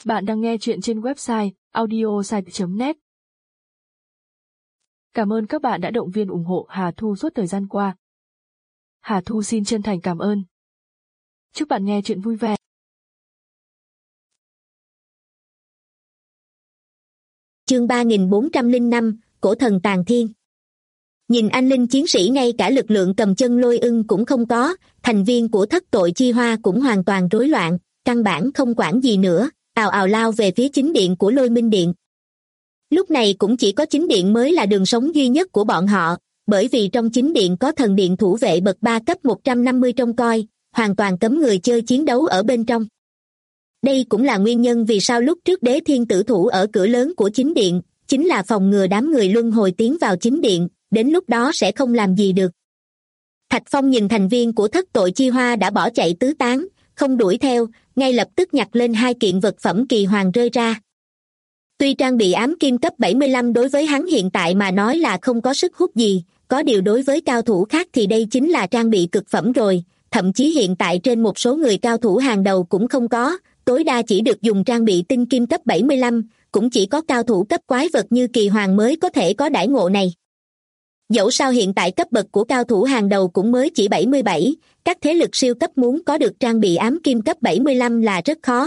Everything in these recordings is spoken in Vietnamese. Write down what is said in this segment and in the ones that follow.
Bạn đang nghe chuyện trên website audiosite.net. Cảm ơn các bạn đã động viên ủng hộ Hà Thu suốt thời gian qua. Hà Thu xin chân thành cảm ơn. Chúc bạn nghe chuyện vui vẻ. Chương 3405, Cổ thần tàn thiên. Nhìn anh linh chiến sĩ ngay cả lực lượng cầm chân Lôi Ưng cũng không có, thành viên của thất tội chi hoa cũng hoàn toàn rối loạn, căn bản không quản gì nữa, ào ào lao về phía chính điện của Lôi Minh Điện. Lúc này cũng chỉ có chính điện mới là đường sống duy nhất của bọn họ, bởi vì trong chính điện có thần điện thủ vệ bậc 3 cấp 150 trông coi, hoàn toàn cấm người chơi chiến đấu ở bên trong. Đây cũng là nguyên nhân vì sao lúc trước Đế Thiên tử thủ ở cửa lớn của chính điện, chính là phòng ngừa đám người luân hồi tiến vào chính điện, đến lúc đó sẽ không làm gì được. Thạch Phong nhìn thành viên của thất tội chi hoa đã bỏ chạy tứ tán, không đuổi theo, ngay lập tức nhặt lên 2 kiện vật phẩm kỳ hoàng rơi ra. Tuy trang bị ám kim cấp 75 đối với hắn hiện tại mà nói là không có sức hút gì, có điều đối với cao thủ khác thì đây chính là trang bị cực phẩm rồi, thậm chí hiện tại trên một số người cao thủ hàng đầu cũng không có, tối đa chỉ được dùng trang bị tinh kim cấp 75, cũng chỉ có cao thủ cấp quái vật như kỳ hoàng mới có thể có đãi ngộ này. Dẫu sao hiện tại cấp bậc của cao thủ hàng đầu cũng mới chỉ 77, các thế lực siêu cấp muốn có được trang bị ám kim cấp 75 là rất khó.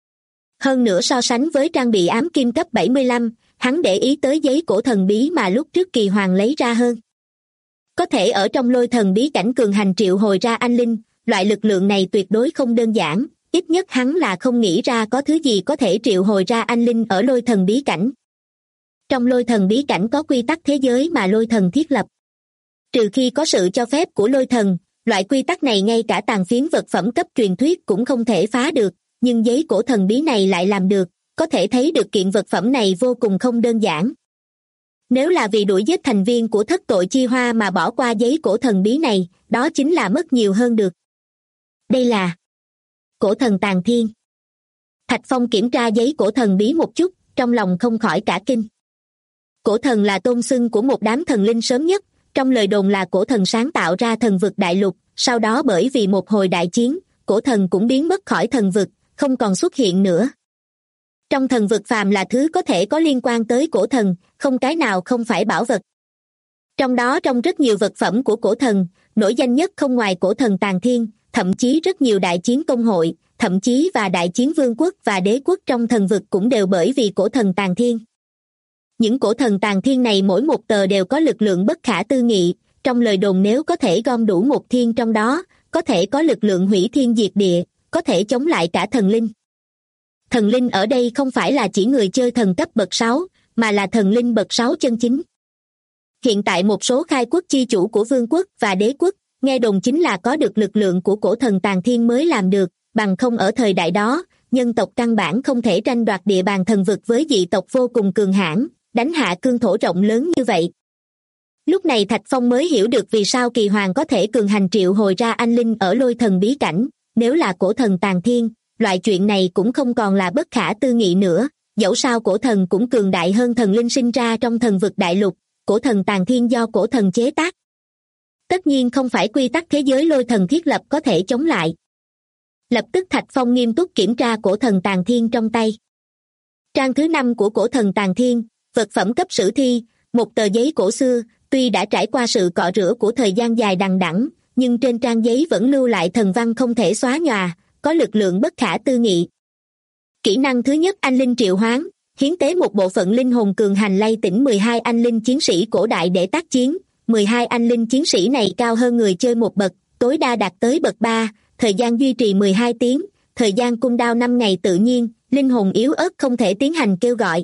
Hơn nữa so sánh với trang bị ám kim cấp 75, hắn để ý tới giấy cổ thần bí mà lúc trước kỳ hoàng lấy ra hơn. Có thể ở trong lôi thần bí cảnh cường hành triệu hồi ra anh linh, loại lực lượng này tuyệt đối không đơn giản, ít nhất hắn là không nghĩ ra có thứ gì có thể triệu hồi ra anh linh ở lôi thần bí cảnh. Trong lôi thần bí cảnh có quy tắc thế giới mà lôi thần thiết lập. Trừ khi có sự cho phép của lôi thần, loại quy tắc này ngay cả tàn phiến vật phẩm cấp truyền thuyết cũng không thể phá được, nhưng giấy cổ thần bí này lại làm được, có thể thấy được kiện vật phẩm này vô cùng không đơn giản. Nếu là vì đuổi giết thành viên của thất tội chi hoa mà bỏ qua giấy cổ thần bí này, đó chính là mất nhiều hơn được. Đây là cổ thần tàn thiên. Thạch Phong kiểm tra giấy cổ thần bí một chút, trong lòng không khỏi cả kinh. Cổ thần là tôn xưng của một đám thần linh sớm nhất, trong lời đồn là cổ thần sáng tạo ra thần vực đại lục, sau đó bởi vì một hồi đại chiến, cổ thần cũng biến mất khỏi thần vực, không còn xuất hiện nữa. Trong thần vực phàm là thứ có thể có liên quan tới cổ thần, không cái nào không phải bảo vật. Trong đó trong rất nhiều vật phẩm của cổ thần, nổi danh nhất không ngoài cổ thần tàn thiên, thậm chí rất nhiều đại chiến công hội, thậm chí và đại chiến vương quốc và đế quốc trong thần vực cũng đều bởi vì cổ thần tàn thiên. Những cổ thần tàn thiên này mỗi một tờ đều có lực lượng bất khả tư nghị, trong lời đồn nếu có thể gom đủ một thiên trong đó, có thể có lực lượng hủy thiên diệt địa, có thể chống lại cả thần linh. Thần linh ở đây không phải là chỉ người chơi thần cấp bậc 6, mà là thần linh bậc 6 chân chính. Hiện tại một số khai quốc chi chủ của vương quốc và đế quốc, nghe đồn chính là có được lực lượng của cổ thần tàn thiên mới làm được, bằng không ở thời đại đó, nhân tộc căn bản không thể tranh đoạt địa bàn thần vực với dị tộc vô cùng cường hãn, đánh hạ cương thổ rộng lớn như vậy. Lúc này Thạch Phong mới hiểu được vì sao kỳ hoàng có thể cường hành triệu hồi ra anh linh ở lôi thần bí cảnh, nếu là cổ thần tàn thiên, loại chuyện này cũng không còn là bất khả tư nghị nữa, dẫu sao cổ thần cũng cường đại hơn thần linh sinh ra trong thần vực đại lục, cổ thần tàn thiên do cổ thần chế tác. Tất nhiên không phải quy tắc thế giới lôi thần thiết lập có thể chống lại. Lập tức Thạch Phong nghiêm túc kiểm tra cổ thần tàn thiên trong tay. Trang thứ 5 của cổ thần tàn thiên, vật phẩm cấp sử thi, một tờ giấy cổ xưa, tuy đã trải qua sự cọ rửa của thời gian dài đằng đẵng, nhưng trên trang giấy vẫn lưu lại thần văn không thể xóa nhòa, có lực lượng bất khả tư nghị. Kỹ năng thứ nhất anh linh triệu hoán, hiến tế một bộ phận linh hồn cường hành lay tỉnh 12 anh linh chiến sĩ cổ đại để tác chiến, 12 anh linh chiến sĩ này cao hơn người chơi một bậc, tối đa đạt tới bậc 3, thời gian duy trì 12 tiếng, thời gian cooldown 5 ngày tự nhiên, linh hồn yếu ớt không thể tiến hành kêu gọi.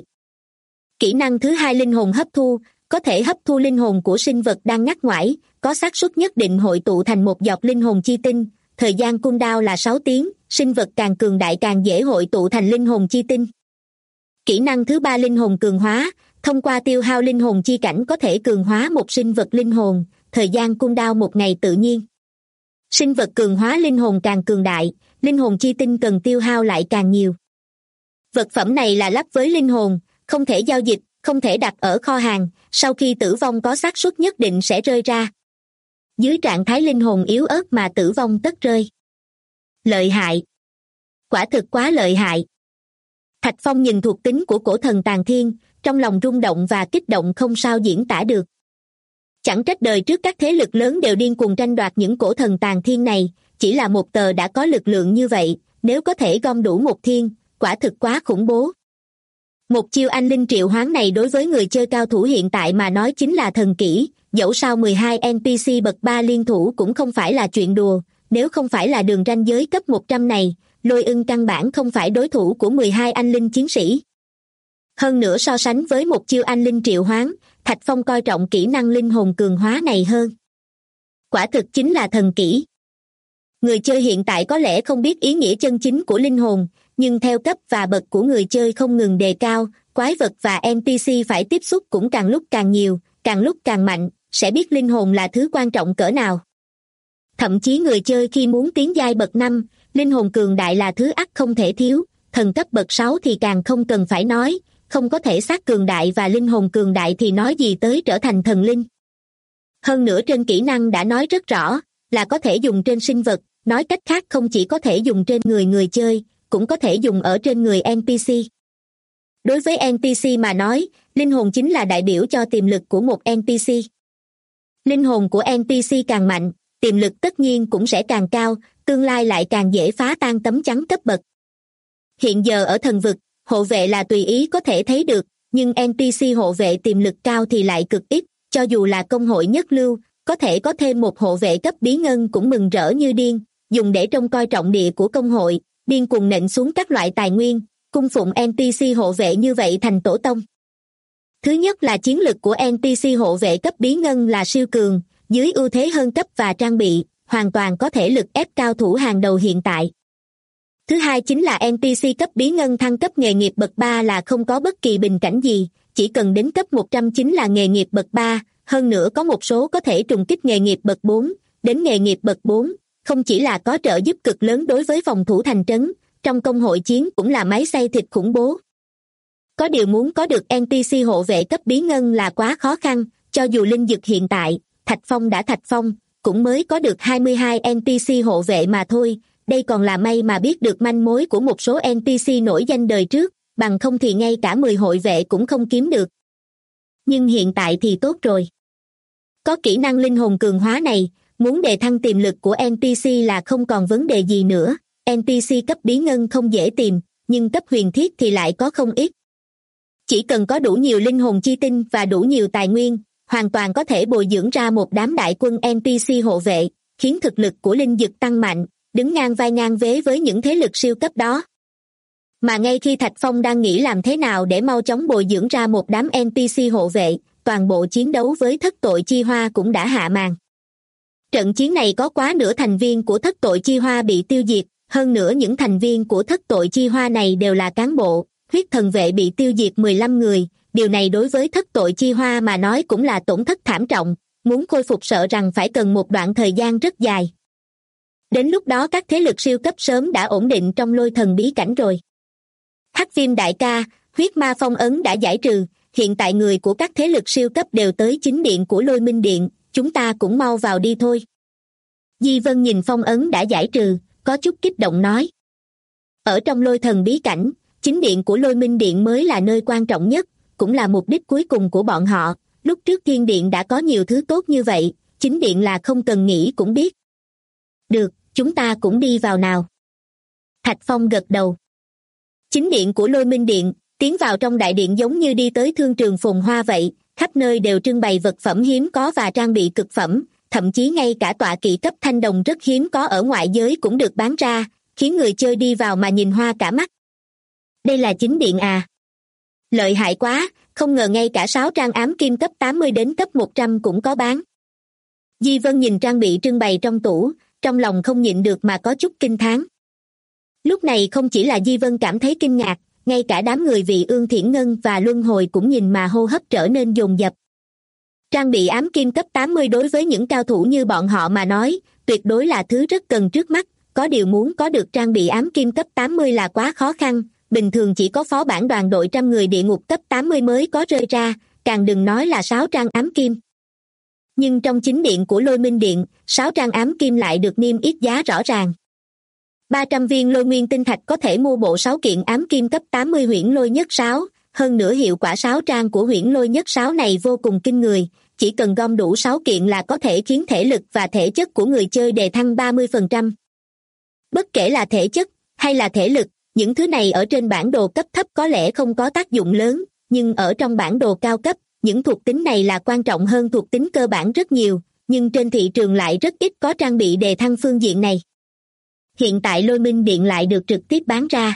Kỹ năng thứ hai linh hồn hấp thu, có thể hấp thu linh hồn của sinh vật đang ngắt ngoải, có xác suất nhất định hội tụ thành một giọt linh hồn chi tinh, thời gian cooldown là 6 tiếng, sinh vật càng cường đại càng dễ hội tụ thành linh hồn chi tinh. Kỹ năng thứ ba linh hồn cường hóa, thông qua tiêu hao linh hồn chi cảnh có thể cường hóa một sinh vật linh hồn, thời gian cooldown 1 ngày tự nhiên. Sinh vật cường hóa linh hồn càng cường đại, linh hồn chi tinh cần tiêu hao lại càng nhiều. Vật phẩm này là lắp với linh hồn, không thể giao dịch, không thể đặt ở kho hàng, sau khi tử vong có xác suất nhất định sẽ rơi ra. Dưới trạng thái linh hồn yếu ớt mà tử vong tất rơi. Lợi hại. Quả thực quá lợi hại. Thạch Phong nhìn thuộc tính của cổ thần Tàn Thiên, trong lòng rung động và kích động không sao diễn tả được. Chẳng trách đời trước các thế lực lớn đều điên cuồng tranh đoạt những cổ thần Tàn Thiên này, chỉ là một tờ đã có lực lượng như vậy, nếu có thể gom đủ một thiên, quả thực quá khủng bố. Một chiêu anh linh triệu hoán này đối với người chơi cao thủ hiện tại mà nói chính là thần kỹ, dẫu sao 12 NPC bậc 3 liên thủ cũng không phải là chuyện đùa, nếu không phải là đường ranh giới cấp 100 này, Lôi Ưng căn bản không phải đối thủ của 12 anh linh chiến sĩ. Hơn nữa so sánh với một chiêu anh linh triệu hoán, Thạch Phong coi trọng kỹ năng linh hồn cường hóa này hơn. Quả thực chính là thần kỹ. Người chơi hiện tại có lẽ không biết ý nghĩa chân chính của linh hồn, nhưng theo cấp và bậc của người chơi không ngừng đề cao, quái vật và NPC phải tiếp xúc cũng càng lúc càng nhiều, càng lúc càng mạnh, sẽ biết linh hồn là thứ quan trọng cỡ nào. Thậm chí người chơi khi muốn tiến giai bậc 5, linh hồn cường đại là thứ ắt không thể thiếu, thần cấp bậc 6 thì càng không cần phải nói, không có thể xác cường đại và linh hồn cường đại thì nói gì tới trở thành thần linh. Hơn nữa trên kỹ năng đã nói rất rõ, là có thể dùng trên sinh vật, nói cách khác không chỉ có thể dùng trên người chơi, cũng có thể dùng ở trên người NPC. Đối với NPC mà nói, linh hồn chính là đại biểu cho tiềm lực của một NPC. Linh hồn của NPC càng mạnh, tiềm lực tất nhiên cũng sẽ càng cao, tương lai lại càng dễ phá tan tấm chắn cấp bậc. Hiện giờ ở thần vực, hộ vệ là tùy ý có thể thấy được, nhưng NPC hộ vệ tiềm lực cao thì lại cực ít, cho dù là công hội nhất lưu, có thể có thêm một hộ vệ cấp bí ngân cũng mừng rỡ như điên, dùng để trông coi trọng địa của công hội, điên cuồng nện xuống các loại tài nguyên, cung phụng NPC hộ vệ như vậy thành tổ tông. Thứ nhất là chiến lực của NPC hộ vệ cấp bí ngân là siêu cường, dưới ưu thế hơn cấp và trang bị, hoàn toàn có thể lực ép cao thủ hàng đầu hiện tại. Thứ hai chính là NPC cấp bí ngân thăng cấp nghề nghiệp bậc 3 là không có bất kỳ bình cảnh gì, chỉ cần đến cấp 100 chính là nghề nghiệp bậc 3, hơn nữa có một số có thể trùng kích nghề nghiệp bậc 4, đến nghề nghiệp bậc 4, không chỉ là có trợ giúp cực lớn đối với phòng thủ thành trấn, trong công hội chiến cũng là máy xay thịt khủng bố. Có điều muốn có được NPC hộ vệ cấp bí ngân là quá khó khăn, cho dù linh dực hiện tại, Thạch Phong, cũng mới có được 22 NPC hộ vệ mà thôi, đây còn là may mà biết được manh mối của một số NPC nổi danh đời trước, bằng không thì ngay cả 10 hộ vệ cũng không kiếm được. Nhưng hiện tại thì tốt rồi. Có kỹ năng linh hồn cường hóa này, muốn đề thăng tiềm lực của NPC là không còn vấn đề gì nữa, NPC cấp bí ngân không dễ tìm, nhưng cấp huyền thiết thì lại có không ít. Chỉ cần có đủ nhiều linh hồn chi tinh và đủ nhiều tài nguyên, hoàn toàn có thể bồi dưỡng ra một đám đại quân NPC hộ vệ, khiến thực lực của linh dực tăng mạnh, đứng ngang vai ngang vế với những thế lực siêu cấp đó. Mà ngay khi Thạch Phong đang nghĩ làm thế nào để mau chóng bồi dưỡng ra một đám NPC hộ vệ, toàn bộ chiến đấu với thất tội chi hoa cũng đã hạ màn. Trận chiến này có quá nửa thành viên của thất tội chi hoa bị tiêu diệt, hơn nữa những thành viên của thất tội chi hoa này đều là cán bộ, huyết thần vệ bị tiêu diệt 15 người, điều này đối với thất tội chi hoa mà nói cũng là tổn thất thảm trọng, muốn khôi phục sợ rằng phải cần một đoạn thời gian rất dài. Đến lúc đó các thế lực siêu cấp sớm đã ổn định trong lôi thần bí cảnh rồi. Hắc Viêm đại ca, huyết ma phong ấn đã giải trừ, hiện tại người của các thế lực siêu cấp đều tới chính điện của Lôi Minh Điện, chúng ta cũng mau vào đi thôi. Di Vân nhìn phong ấn đã giải trừ, có chút kích động nói. Ở trong lôi thần bí cảnh, chính điện của Lôi Minh Điện mới là nơi quan trọng nhất, cũng là mục đích cuối cùng của bọn họ, lúc trước Thiên Điện đã có nhiều thứ tốt như vậy, chính điện là không cần nghĩ cũng biết. Được, chúng ta cũng đi vào nào. Thạch Phong gật đầu. Chính điện của Lôi Minh Điện, tiến vào trong đại điện giống như đi tới thương trường phồn hoa vậy, khắp nơi đều trưng bày vật phẩm hiếm có và trang bị cực phẩm, thậm chí ngay cả tọa kỵ cấp thanh đồng rất hiếm có ở ngoại giới cũng được bán ra, khiến người chơi đi vào mà nhìn hoa cả mắt. Đây là chính điện à? Lợi hại quá, không ngờ ngay cả 6 trang ám kim cấp 80 đến cấp 100 cũng có bán. Di Vân nhìn trang bị trưng bày trong tủ, trong lòng không nhịn được mà có chút kinh thán. Lúc này không chỉ là Di Vân cảm thấy kinh ngạc, ngay cả đám người Vị Ương Thiển Ngân và Luân Hồi cũng nhìn mà hô hấp trở nên dồn dập. Trang bị ám kim cấp 80 đối với những cao thủ như bọn họ mà nói, tuyệt đối là thứ rất cần trước mắt, có điều muốn có được trang bị ám kim cấp 80 là quá khó khăn, bình thường chỉ có phó bản đoàn đội trăm người địa ngục cấp 80 mới có rơi ra, càng đừng nói là 6 trang ám kim. Nhưng trong chính điện của Lôi Minh Điện, 6 trang ám kim lại được niêm yết giá rõ ràng. 300 viên lôi nguyên tinh thạch có thể mua bộ 6 kiện ám kim cấp 80 huyễn lôi nhất sáo, hơn nữa hiệu quả sáo trang của huyễn lôi nhất sáo này vô cùng kinh người, chỉ cần gom đủ 6 kiện là có thể khiến thể lực và thể chất của người chơi đề thăng 30%. Bất kể là thể chất hay là thể lực, những thứ này ở trên bản đồ cấp thấp có lẽ không có tác dụng lớn, nhưng ở trong bản đồ cao cấp, những thuộc tính này là quan trọng hơn thuộc tính cơ bản rất nhiều, nhưng trên thị trường lại rất ít có trang bị đề thăng phương diện này. Hiện tại Lôi Minh Điện lại được trực tiếp bán ra.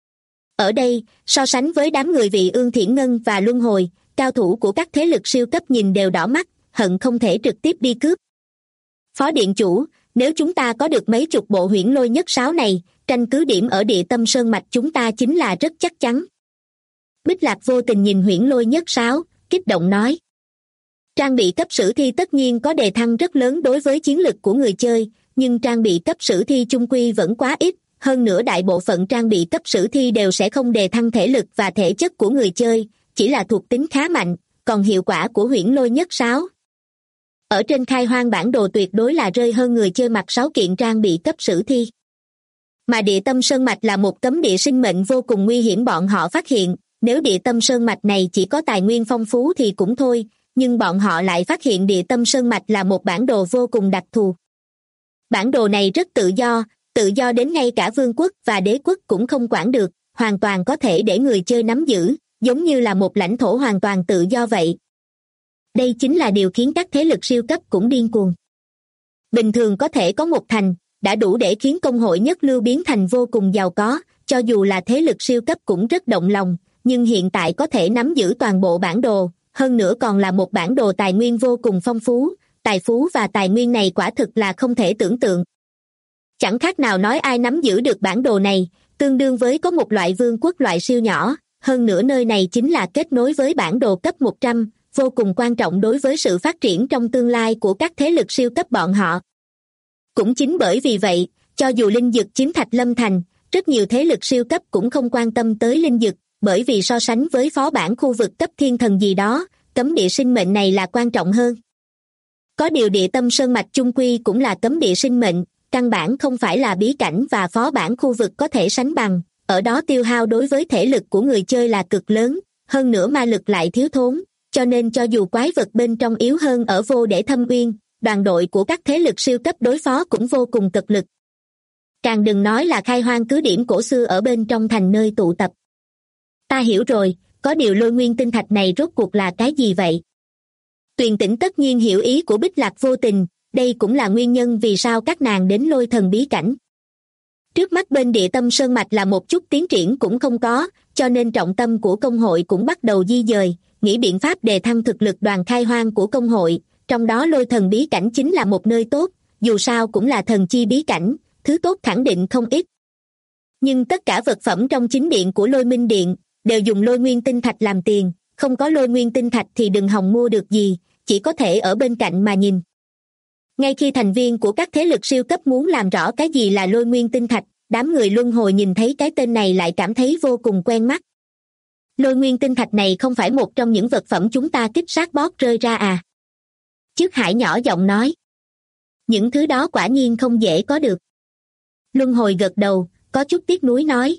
Ở đây, so sánh với đám người Vị Ương Thiển Ngân và Luân Hồi, cao thủ của các thế lực siêu cấp nhìn đều đỏ mắt, hận không thể trực tiếp đi cướp. Phó điện chủ, nếu chúng ta có được mấy chục bộ huyễn lôi nhất sáo này, tranh cứ điểm ở địa tâm sơn mạch chúng ta chính là rất chắc chắn. Bích Lạc vô tình nhìn huyễn lôi nhất sáo, kích động nói. Trang bị cấp sử thi tất nhiên có đề thăng rất lớn đối với chiến lực của người chơi, nhưng trang bị cấp sử thi chung quy vẫn quá ít, hơn nữa đại bộ phận trang bị cấp sử thi đều sẽ không đề thăng thể lực và thể chất của người chơi, chỉ là thuộc tính khá mạnh, còn hiệu quả của huyễn lôi nhất sáo ở trên khai hoang bản đồ tuyệt đối là rơi hơn người chơi mặc 6 kiện trang bị cấp sử thi. Mà địa tâm sơn mạch là một cấm địa sinh mệnh vô cùng nguy hiểm, bọn họ phát hiện, nếu địa tâm sơn mạch này chỉ có tài nguyên phong phú thì cũng thôi, nhưng bọn họ lại phát hiện địa tâm sơn mạch là một bản đồ vô cùng đặc thù. Bản đồ này rất tự do đến ngay cả vương quốc và đế quốc cũng không quản được, hoàn toàn có thể để người chơi nắm giữ, giống như là một lãnh thổ hoàn toàn tự do vậy. Đây chính là điều khiến các thế lực siêu cấp cũng điên cuồng. Bình thường có thể có một thành, đã đủ để khiến công hội nhất lưu biến thành vô cùng giàu có, cho dù là thế lực siêu cấp cũng rất động lòng, nhưng hiện tại có thể nắm giữ toàn bộ bản đồ, hơn nữa còn là một bản đồ tài nguyên vô cùng phong phú, tài phú và tài nguyên này quả thực là không thể tưởng tượng. Chẳng khác nào nói ai nắm giữ được bản đồ này, tương đương với có một loại vương quốc loại siêu nhỏ, hơn nữa nơi này chính là kết nối với bản đồ cấp 100, vô cùng quan trọng đối với sự phát triển trong tương lai của các thế lực siêu cấp bọn họ. Cũng chính bởi vì vậy, cho dù linh dực chiếm Thạch Lâm Thành, rất nhiều thế lực siêu cấp cũng không quan tâm tới linh dực, bởi vì so sánh với phó bản khu vực cấp thiên thần gì đó, cấm địa sinh mệnh này là quan trọng hơn. Có điều địa tâm sơn mạch chung quy cũng là cấm địa sinh mệnh, căn bản không phải là bí cảnh và phó bản khu vực có thể sánh bằng, ở đó tiêu hao đối với thể lực của người chơi là cực lớn, hơn nữa ma lực lại thiếu thốn, cho nên cho dù quái vật bên trong yếu hơn ở Vô Để Thâm Uyên, đoàn đội của các thế lực siêu cấp đối phó cũng vô cùng cực lực. Càng đừng nói là khai hoang cứ điểm cổ xưa ở bên trong thành nơi tụ tập. Ta hiểu rồi, có điều lôi nguyên tinh thạch này rốt cuộc là cái gì vậy? Tuyền Tĩnh tất nhiên hiểu ý của Bích Lạc vô tình, đây cũng là nguyên nhân vì sao các nàng đến lôi thần bí cảnh. Trước mắt bên địa tâm sơn mạch là một chút tiến triển cũng không có, cho nên trọng tâm của công hội cũng bắt đầu di dời, nghĩ biện pháp đề thăng thực lực đoàn khai hoang của công hội, trong đó lôi thần bí cảnh chính là một nơi tốt, dù sao cũng là thần chi bí cảnh, thứ tốt khẳng định không ít. Nhưng tất cả vật phẩm trong chính điện của Lôi Minh Điện đều dùng lôi nguyên tinh thạch làm tiền, không có lôi nguyên tinh thạch thì đừng hòng mua được gì, chỉ có thể ở bên cạnh mà nhìn. Ngay khi thành viên của các thế lực siêu cấp muốn làm rõ cái gì là lôi nguyên tinh thạch, đám người luân hồi nhìn thấy cái tên này lại cảm thấy vô cùng quen mắt. Lôi nguyên tinh thạch này không phải một trong những vật phẩm chúng ta kích sát boss rơi ra à? Trước Hải nhỏ giọng nói. Những thứ đó quả nhiên không dễ có được. Luân hồi gật đầu, có chút tiếc nuối nói.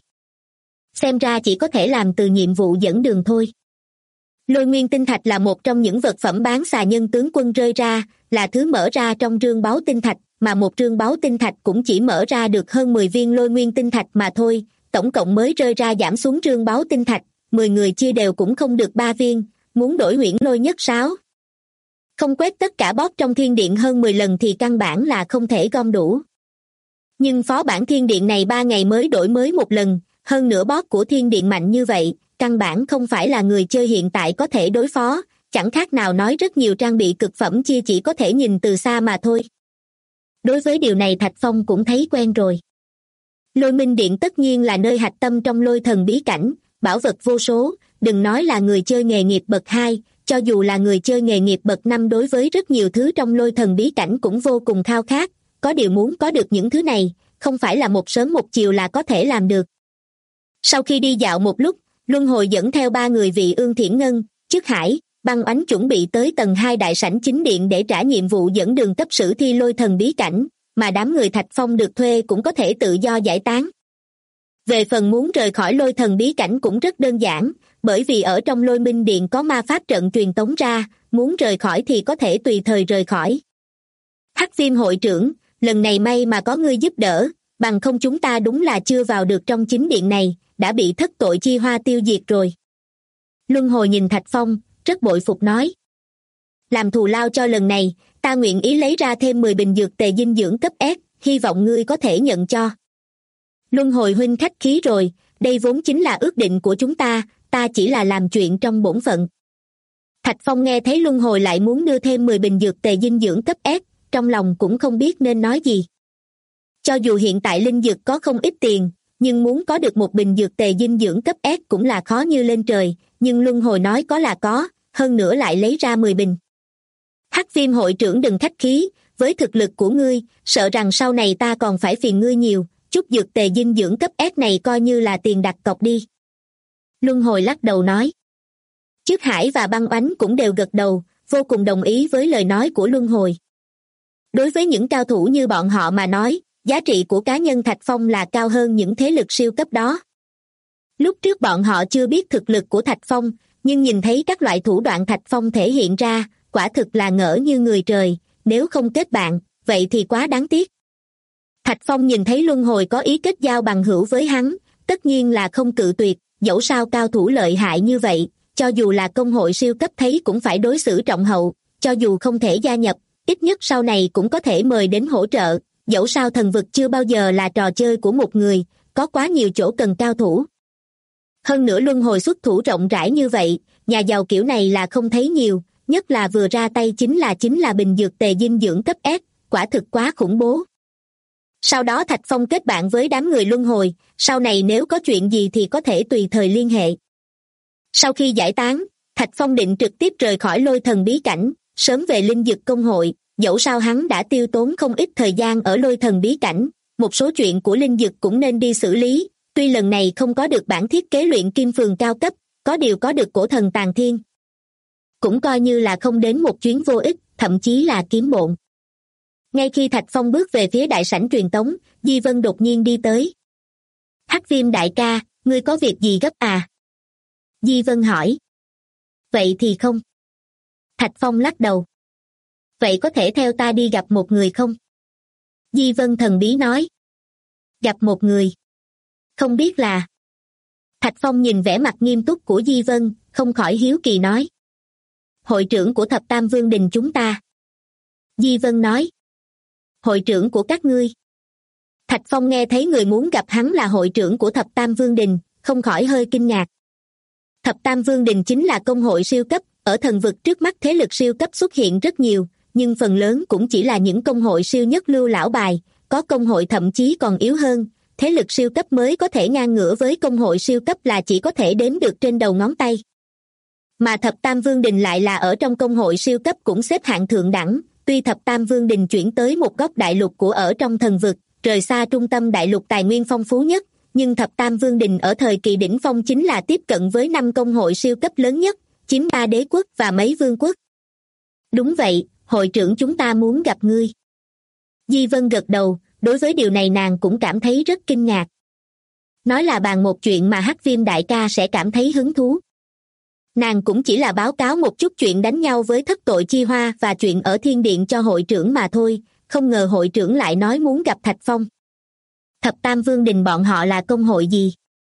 Xem ra chỉ có thể làm từ nhiệm vụ dẫn đường thôi. Lôi nguyên tinh thạch là một trong những vật phẩm bán xà nhân tướng quân rơi ra, là thứ mở ra trong rương báu tinh thạch, mà một rương báu tinh thạch cũng chỉ mở ra được hơn 10 viên lôi nguyên tinh thạch mà thôi, tổng cộng mới rơi ra giảm xuống rương báu tinh thạch, 10 người chia đều cũng không được 3 viên, muốn đổi huyễn lôi nhất sáo. Không quét tất cả boss trong thiên điện hơn 10 lần thì căn bản là không thể gom đủ. Nhưng phó bản thiên điện này 3 ngày mới đổi mới một lần, hơn nữa boss của thiên điện mạnh như vậy, căn bản không phải là người chơi hiện tại có thể đối phó, chẳng khác nào nói rất nhiều trang bị cực phẩm chia chỉ có thể nhìn từ xa mà thôi. Đối với điều này Thạch Phong cũng thấy quen rồi. Lôi Minh Điện tất nhiên là nơi hạch tâm trong lôi thần bí cảnh, bảo vật vô số, đừng nói là người chơi nghề nghiệp bậc 2, cho dù là người chơi nghề nghiệp bậc 5 đối với rất nhiều thứ trong lôi thần bí cảnh cũng vô cùng khao khát, có điều muốn có được những thứ này, không phải là một sớm một chiều là có thể làm được. Sau khi đi dạo một lúc, Luân Hồi dẫn theo 3 người Vị Ương Thiển Ngân, Chức Hải, Băng Oánh chuẩn bị tới tầng 2 đại sảnh chính điện để trả nhiệm vụ dẫn đường cấp sử thi lôi thần bí cảnh, mà đám người Thạch Phong được thuê cũng có thể tự do giải tán. Về phần muốn rời khỏi lôi thần bí cảnh cũng rất đơn giản, bởi vì ở trong lôi minh điện có ma pháp trận truyền tống ra, muốn rời khỏi thì có thể tùy thời rời khỏi. Hắc Viêm hội trưởng, lần này may mà có ngươi giúp đỡ, bằng không chúng ta đúng là chưa vào được trong chính điện này, đã bị thất tội chi hoa tiêu diệt rồi. Luân Hồi nhìn Thạch Phong, rất bội phục nói. Làm thù lao cho lần này, ta nguyện ý lấy ra thêm 10 bình dược tề dinh dưỡng cấp S, hy vọng ngươi có thể nhận cho. Luân Hồi huynh khách khí rồi, đây vốn chính là ước định của chúng ta chỉ là làm chuyện trong bổn phận. Thạch Phong nghe thấy Luân Hồi lại muốn đưa thêm 10 bình dược tề dinh dưỡng cấp S, trong lòng cũng không biết nên nói gì. Cho dù hiện tại linh dược có không ít tiền, nhưng muốn có được một bình dược tề dinh dưỡng cấp S cũng là khó như lên trời, nhưng Luân Hồi nói có là có, hơn nữa lại lấy ra 10 bình. Hắc Viêm hội trưởng đừng khách khí, với thực lực của ngươi, sợ rằng sau này ta còn phải phiền ngươi nhiều, chút dược tề dinh dưỡng cấp S này coi như là tiền đặt cọc đi. Luân Hồi lắc đầu nói. Chước Hải và Băng Oánh cũng đều gật đầu, vô cùng đồng ý với lời nói của Luân Hồi. Đối với những cao thủ như bọn họ mà nói, giá trị của cá nhân Thạch Phong là cao hơn những thế lực siêu cấp đó. Lúc trước bọn họ chưa biết thực lực của Thạch Phong, nhưng nhìn thấy các loại thủ đoạn Thạch Phong thể hiện ra, quả thực là ngỡ như người trời, nếu không kết bạn, vậy thì quá đáng tiếc. Thạch Phong nhìn thấy Luân Hồi có ý kết giao bằng hữu với hắn, tất nhiên là không cự tuyệt, dẫu sao cao thủ lợi hại như vậy, cho dù là công hội siêu cấp thấy cũng phải đối xử trọng hậu, cho dù không thể gia nhập, ít nhất sau này cũng có thể mời đến hỗ trợ, dẫu sao thần vực chưa bao giờ là trò chơi của một người, có quá nhiều chỗ cần cao thủ. Hơn nữa Luân Hồi xuất thủ rộng rãi như vậy, nhà giàu kiểu này là không thấy nhiều, nhất là vừa ra tay chính là bình dược tề dinh dưỡng cấp S, quả thực quá khủng bố. Sau đó Thạch Phong kết bạn với đám người Luân Hồi, sau này nếu có chuyện gì thì có thể tùy thời liên hệ. Sau khi giải tán, Thạch Phong định trực tiếp rời khỏi lôi thần bí cảnh, sớm về linh dược công hội, dẫu sao hắn đã tiêu tốn không ít thời gian ở lôi thần bí cảnh, một số chuyện của linh dược cũng nên đi xử lý, tuy lần này không có được bản thiết kế luyện kim phường cao cấp, có điều có được cổ thần tàn thiên. Cũng coi như là không đến một chuyến vô ích, thậm chí là kiếm bộn. Ngay khi Thạch Phong bước về phía đại sảnh truyền tống, Di Vân đột nhiên đi tới. Hắc Viêm đại ca, ngươi có việc gì gấp à? Di Vân hỏi. Vậy thì không. Thạch Phong lắc đầu. Vậy có thể theo ta đi gặp một người không? Di Vân thần bí nói. Gặp một người? Không biết là... Thạch Phong nhìn vẻ mặt nghiêm túc của Di Vân, không khỏi hiếu kỳ nói. Hội trưởng của Thập Tam Vương Đình chúng ta. Di Vân nói. Hội trưởng của các ngươi. Thạch Phong nghe thấy người muốn gặp hắn là hội trưởng của Thập Tam Vương Đình, không khỏi hơi kinh ngạc. Thập Tam Vương Đình chính là công hội siêu cấp, ở thần vực trước mắt thế lực siêu cấp xuất hiện rất nhiều, nhưng phần lớn cũng chỉ là những công hội siêu nhất lưu lão bài, có công hội thậm chí còn yếu hơn, thế lực siêu cấp mới có thể ngang ngửa với công hội siêu cấp là chỉ có thể đếm được trên đầu ngón tay. Mà Thập Tam Vương Đình lại là ở trong công hội siêu cấp cũng xếp hạng thượng đẳng, tuy Thập Tam Vương Đình chuyển tới một góc đại lục của ở trong thần vực, rời xa trung tâm đại lục tài nguyên phong phú nhất, nhưng Thập Tam Vương Đình ở thời kỳ đỉnh phong chính là tiếp cận với 5 công hội siêu cấp lớn nhất, chiếm 3 đế quốc và mấy vương quốc. Đúng vậy, hội trưởng chúng ta muốn gặp ngươi. Di Vân gật đầu, đối với điều này nàng cũng cảm thấy rất kinh ngạc. Nói là bàn một chuyện mà Hắc Viêm đại ca sẽ cảm thấy hứng thú. Nàng cũng chỉ là báo cáo một chút chuyện đánh nhau với thất tội chi hoa và chuyện ở thiên điện cho hội trưởng mà thôi, không ngờ hội trưởng lại nói muốn gặp Thạch Phong. Thập Tam Vương Đình bọn họ là công hội gì?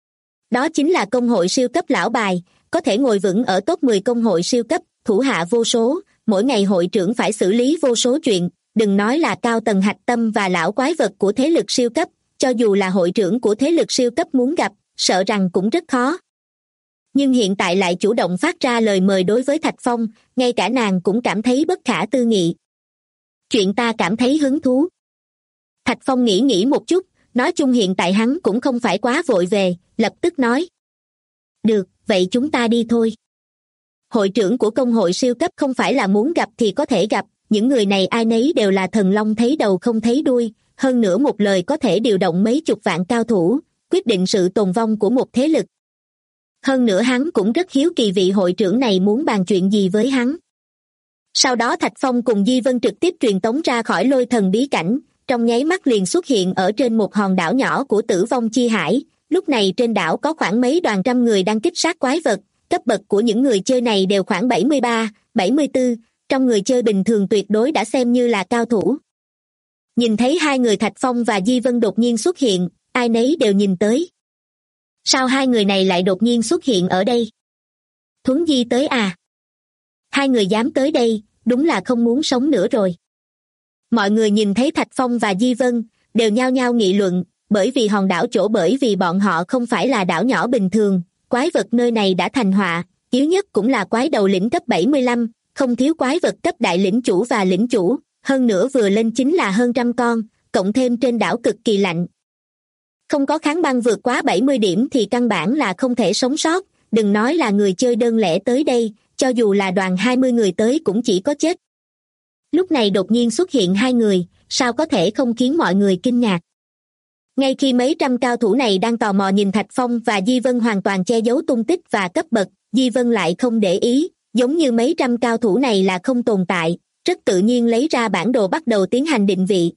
Đó chính là công hội siêu cấp lão bài, có thể ngồi vững ở top 10 công hội siêu cấp, thủ hạ vô số, mỗi ngày hội trưởng phải xử lý vô số chuyện, đừng nói là cao tầng hạch tâm và lão quái vật của thế lực siêu cấp, cho dù là hội trưởng của thế lực siêu cấp muốn gặp, sợ rằng cũng rất khó. Nhưng hiện tại lại chủ động phát ra lời mời đối với Thạch Phong, ngay cả nàng cũng cảm thấy bất khả tư nghị. Chuyện ta cảm thấy hứng thú. Thạch Phong nghĩ một chút, nói chung hiện tại hắn cũng không phải quá vội về, lập tức nói. Được, vậy chúng ta đi thôi. Hội trưởng của công hội siêu cấp không phải là muốn gặp thì có thể gặp, những người này ai nấy đều là thần long thấy đầu không thấy đuôi, hơn nữa một lời có thể điều động mấy chục vạn cao thủ, quyết định sự tồn vong của một thế lực. Hơn nữa hắn cũng rất hiếu kỳ vị hội trưởng này muốn bàn chuyện gì với hắn. Sau đó Thạch Phong cùng Di Vân trực tiếp truyền tống ra khỏi lôi thần bí cảnh, trong nháy mắt liền xuất hiện ở trên một hòn đảo nhỏ của Tử Vong Chi Hải. Lúc này trên đảo có khoảng mấy đoàn trăm người đang kích sát quái vật, cấp bậc của những người chơi này đều khoảng 73, 74, trong người chơi bình thường tuyệt đối đã xem như là cao thủ. Nhìn thấy hai người Thạch Phong và Di Vân đột nhiên xuất hiện, ai nấy đều nhìn tới. Sao hai người này lại đột nhiên xuất hiện ở đây? Thuấn Di tới à? Hai người dám tới đây, đúng là không muốn sống nữa rồi. Mọi người nhìn thấy Thạch Phong và Di Vân, đều nhao nhao nghị luận, bởi vì hòn đảo chỗ bởi vì bọn họ không phải là đảo nhỏ bình thường, quái vật nơi này đã thành họa, yếu nhất cũng là quái đầu lĩnh cấp 75, không thiếu quái vật cấp đại lĩnh chủ và lĩnh chủ, hơn nữa vừa lên chính là hơn 100 con, cộng thêm trên đảo cực kỳ lạnh. Không có kháng băng vượt quá 70 điểm thì căn bản là không thể sống sót, đừng nói là người chơi đơn lẻ tới đây, cho dù là đoàn 20 người tới cũng chỉ có chết. Lúc này đột nhiên xuất hiện hai người, sao có thể không khiến mọi người kinh ngạc. Ngay khi mấy trăm cao thủ này đang tò mò nhìn Thạch Phong và Di Vân hoàn toàn che giấu tung tích và cấp bậc, Di Vân lại không để ý, giống như mấy trăm cao thủ này là không tồn tại, rất tự nhiên lấy ra bản đồ bắt đầu tiến hành định vị.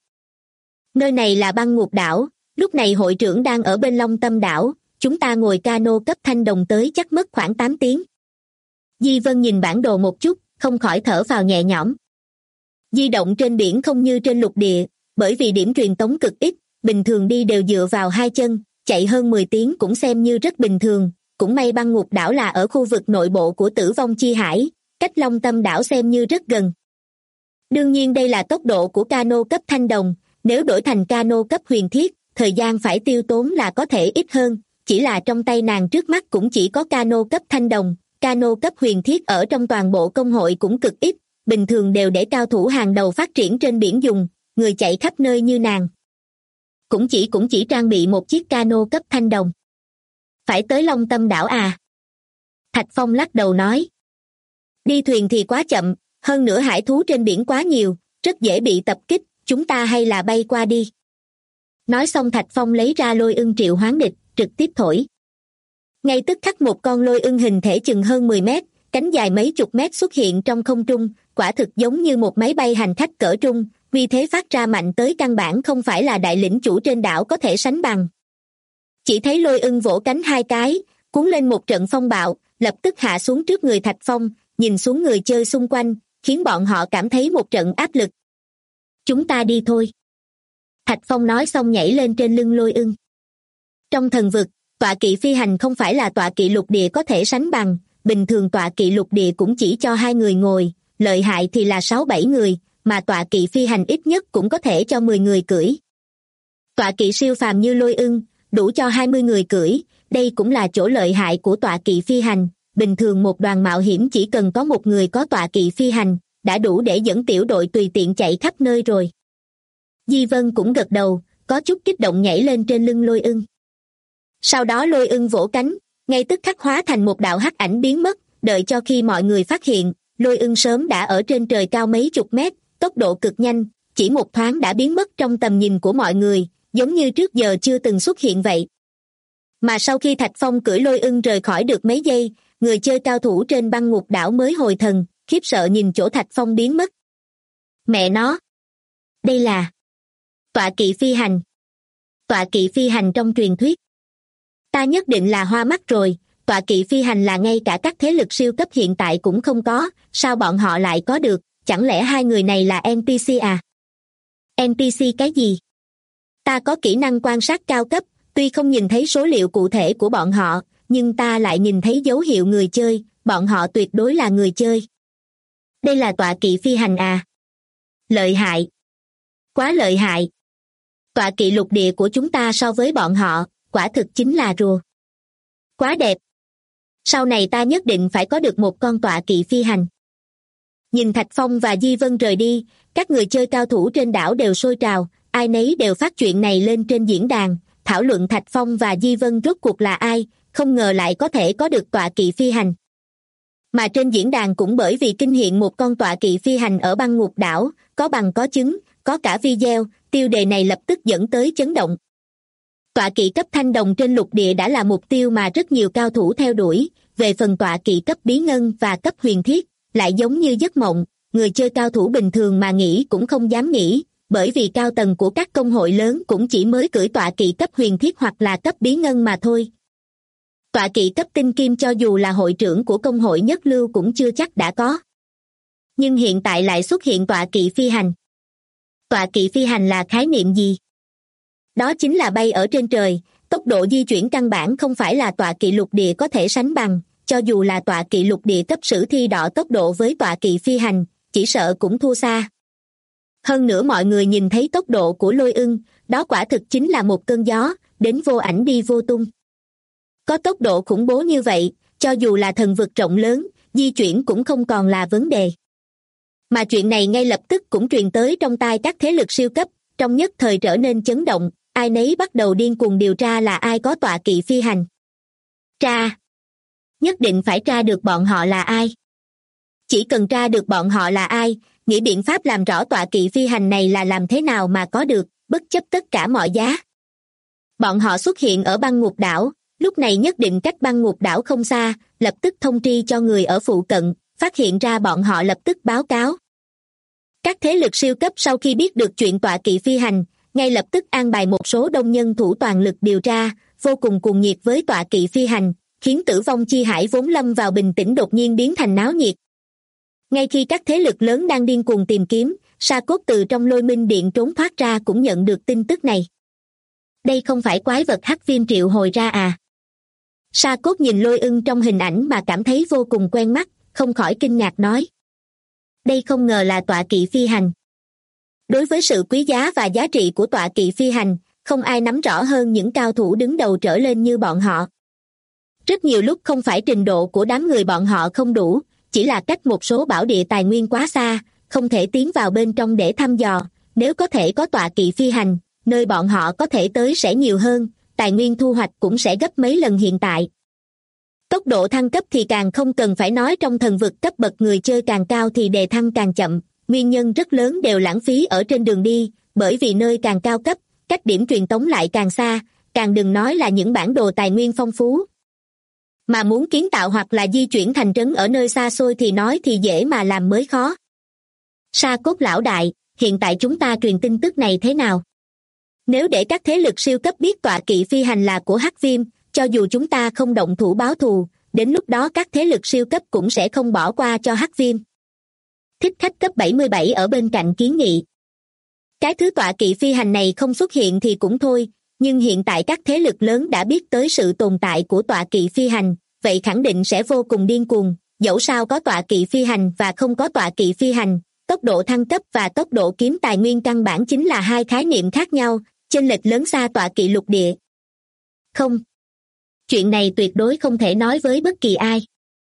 Nơi này là băng ngục đảo, lúc này hội trưởng đang ở bên Long Tâm đảo, chúng ta ngồi cano cấp thanh đồng tới chắc mất khoảng 8 tiếng. Di Vân nhìn bản đồ một chút, không khỏi thở phào nhẹ nhõm. Di động trên biển không như trên lục địa, bởi vì điểm truyền tống cực ít, bình thường đi đều dựa vào hai chân, chạy hơn 10 tiếng cũng xem như rất bình thường, cũng may băng ngục đảo là ở khu vực nội bộ của Tử Vong Chi Hải, cách Long Tâm đảo xem như rất gần. Đương nhiên đây là tốc độ của cano cấp thanh đồng, nếu đổi thành cano cấp huyền thiết, thời gian phải tiêu tốn là có thể ít hơn, chỉ là trong tay nàng trước mắt cũng chỉ có cano cấp thanh đồng, cano cấp huyền thiết ở trong toàn bộ công hội cũng cực ít, bình thường đều để cao thủ hàng đầu phát triển trên biển dùng, người chạy khắp nơi như nàng. Cũng chỉ trang bị một chiếc cano cấp thanh đồng. Phải tới Long Tâm đảo à? Thạch Phong lắc đầu nói. Đi thuyền thì quá chậm, hơn nữa hải thú trên biển quá nhiều, rất dễ bị tập kích, chúng ta hay là bay qua đi. Nói xong Thạch Phong lấy ra lôi ưng triệu hoán địch, trực tiếp thổi. Ngay tức khắc một con lôi ưng hình thể chừng hơn 10 mét, cánh dài mấy chục mét xuất hiện trong không trung, quả thực giống như một máy bay hành khách cỡ trung, uy thế phát ra mạnh tới căn bản không phải là đại lĩnh chủ trên đảo có thể sánh bằng. Chỉ thấy lôi ưng vỗ cánh hai cái, cuốn lên một trận phong bạo, lập tức hạ xuống trước người Thạch Phong, nhìn xuống người chơi xung quanh, khiến bọn họ cảm thấy một trận áp lực. Chúng ta đi thôi. Thạch Phong nói xong nhảy lên trên lưng lôi ưng. Trong thần vực, tọa kỵ phi hành không phải là tọa kỵ lục địa có thể sánh bằng, bình thường tọa kỵ lục địa cũng chỉ cho 2 người ngồi, lợi hại thì là 6-7 người, mà tọa kỵ phi hành ít nhất cũng có thể cho 10 người cưỡi. Tọa kỵ siêu phàm như lôi ưng, đủ cho 20 người cưỡi, đây cũng là chỗ lợi hại của tọa kỵ phi hành, bình thường một đoàn mạo hiểm chỉ cần có một người có tọa kỵ phi hành, đã đủ để dẫn tiểu đội tùy tiện chạy khắp nơi rồi. Di Vân cũng gật đầu, có chút kích động nhảy lên trên lưng lôi ưng. Sau đó lôi ưng vỗ cánh, ngay tức khắc hóa thành một đạo hắc ảnh biến mất, đợi cho khi mọi người phát hiện, lôi ưng sớm đã ở trên trời cao mấy chục mét, tốc độ cực nhanh, chỉ một thoáng đã biến mất trong tầm nhìn của mọi người, giống như trước giờ chưa từng xuất hiện vậy. Mà sau khi Thạch Phong cưỡi lôi ưng rời khỏi được mấy giây, người chơi cao thủ trên băng ngục đảo mới hồi thần, khiếp sợ nhìn chỗ Thạch Phong biến mất. Mẹ nó! Đây là tọa kỵ phi hành. Tọa kỵ phi hành trong truyền thuyết. Ta nhất định là hoa mắt rồi, tọa kỵ phi hành là ngay cả các thế lực siêu cấp hiện tại cũng không có, sao bọn họ lại có được, chẳng lẽ hai người này là NPC à? NPC cái gì? Ta có kỹ năng quan sát cao cấp, tuy không nhìn thấy số liệu cụ thể của bọn họ, nhưng ta lại nhìn thấy dấu hiệu người chơi, bọn họ tuyệt đối là người chơi. Đây là tọa kỵ phi hành à? Lợi hại! Quá lợi hại! Tọa kỵ lục địa của chúng ta so với bọn họ, quả thực chính là rùa. Quá đẹp! Sau này ta nhất định phải có được một con tọa kỵ phi hành. Nhìn Thạch Phong và Di Vân rời đi, các người chơi cao thủ trên đảo đều sôi trào, ai nấy đều phát chuyện này lên trên diễn đàn, thảo luận Thạch Phong và Di Vân rốt cuộc là ai, không ngờ lại có thể có được tọa kỵ phi hành. Mà trên diễn đàn cũng bởi vì kinh hiện một con tọa kỵ phi hành ở băng ngục đảo, có bằng có chứng, có cả video, tiêu đề này lập tức dẫn tới chấn động. Tọa kỵ cấp thanh đồng trên lục địa đã là mục tiêu mà rất nhiều cao thủ theo đuổi, về phần tọa kỵ cấp bí ngân và cấp huyền thiết, lại giống như giấc mộng, người chơi cao thủ bình thường mà nghĩ cũng không dám nghĩ, bởi vì cao tầng của các công hội lớn cũng chỉ mới cưỡi tọa kỵ cấp huyền thiết hoặc là cấp bí ngân mà thôi. Tọa kỵ cấp tinh kim cho dù là hội trưởng của công hội nhất lưu cũng chưa chắc đã có. Nhưng hiện tại lại xuất hiện tọa kỵ phi hành. Tọa kỵ phi hành là khái niệm gì? Đó chính là bay ở trên trời, tốc độ di chuyển căn bản không phải là tọa kỵ lục địa có thể sánh bằng, cho dù là tọa kỵ lục địa cấp sử thi đỏ tốc độ với tọa kỵ phi hành, chỉ sợ cũng thua xa. Hơn nữa mọi người nhìn thấy tốc độ của Lôi Ưng, đó quả thực chính là một cơn gió, đến vô ảnh đi vô tung. Có tốc độ khủng bố như vậy, cho dù là thần vực rộng lớn, di chuyển cũng không còn là vấn đề. Mà chuyện này ngay lập tức cũng truyền tới trong tai các thế lực siêu cấp, trong nhất thời trở nên chấn động, ai nấy bắt đầu điên cuồng điều tra là ai có tọa kỵ phi hành. Tra! Nhất định phải tra được bọn họ là ai. Chỉ cần tra được bọn họ là ai, nghĩ biện pháp làm rõ tọa kỵ phi hành này là làm thế nào mà có được, bất chấp tất cả mọi giá. Bọn họ xuất hiện ở băng ngục đảo, lúc này nhất định cách băng ngục đảo không xa, lập tức thông tri cho người ở phụ cận, phát hiện ra bọn họ lập tức báo cáo. Các thế lực siêu cấp sau khi biết được chuyện tọa kỵ phi hành, ngay lập tức an bài một số đông nhân thủ toàn lực điều tra, vô cùng cuồng nhiệt với tọa kỵ phi hành, khiến Tử Vong Chi Hải vốn lâm vào bình tĩnh đột nhiên biến thành náo nhiệt. Ngay khi các thế lực lớn đang điên cuồng tìm kiếm, Sa Cốt từ trong Lôi Minh Điện trốn thoát ra cũng nhận được tin tức này. Đây không phải quái vật hắc viêm triệu hồi ra à? Sa Cốt nhìn Lôi Ưng trong hình ảnh mà cảm thấy vô cùng quen mắt, không khỏi kinh ngạc nói. Đây không ngờ là tọa kỵ phi hành. Đối với sự quý giá và giá trị của tọa kỵ phi hành, không ai nắm rõ hơn những cao thủ đứng đầu trở lên như bọn họ. Rất nhiều lúc không phải trình độ của đám người bọn họ không đủ, chỉ là cách một số bảo địa tài nguyên quá xa, không thể tiến vào bên trong để thăm dò. Nếu có thể có tọa kỵ phi hành, nơi bọn họ có thể tới sẽ nhiều hơn, tài nguyên thu hoạch cũng sẽ gấp mấy lần hiện tại. Tốc độ thăng cấp thì càng không cần phải nói, trong thần vực cấp bậc người chơi càng cao thì đề thăng càng chậm, nguyên nhân rất lớn đều lãng phí ở trên đường đi, bởi vì nơi càng cao cấp, cách điểm truyền tống lại càng xa, càng đừng nói là những bản đồ tài nguyên phong phú. Mà muốn kiến tạo hoặc là di chuyển thành trấn ở nơi xa xôi thì nói thì dễ mà làm mới khó. Sa Cốt lão đại, hiện tại chúng ta truyền tin tức này thế nào? Nếu để các thế lực siêu cấp biết tọa kỵ phi hành là của Hắc Viêm, cho dù chúng ta không động thủ báo thù, đến lúc đó các thế lực siêu cấp cũng sẽ không bỏ qua cho Hắc Viêm. Thích Khách cấp 77 ở bên cạnh kiến nghị. Cái thứ tọa kỵ phi hành này không xuất hiện thì cũng thôi, nhưng hiện tại các thế lực lớn đã biết tới sự tồn tại của tọa kỵ phi hành, vậy khẳng định sẽ vô cùng điên cuồng, dẫu sao có tọa kỵ phi hành và không có tọa kỵ phi hành, tốc độ thăng cấp và tốc độ kiếm tài nguyên căn bản chính là hai khái niệm khác nhau, chênh lệch lớn xa tọa kỵ lục địa. Không. Chuyện này tuyệt đối không thể nói với bất kỳ ai.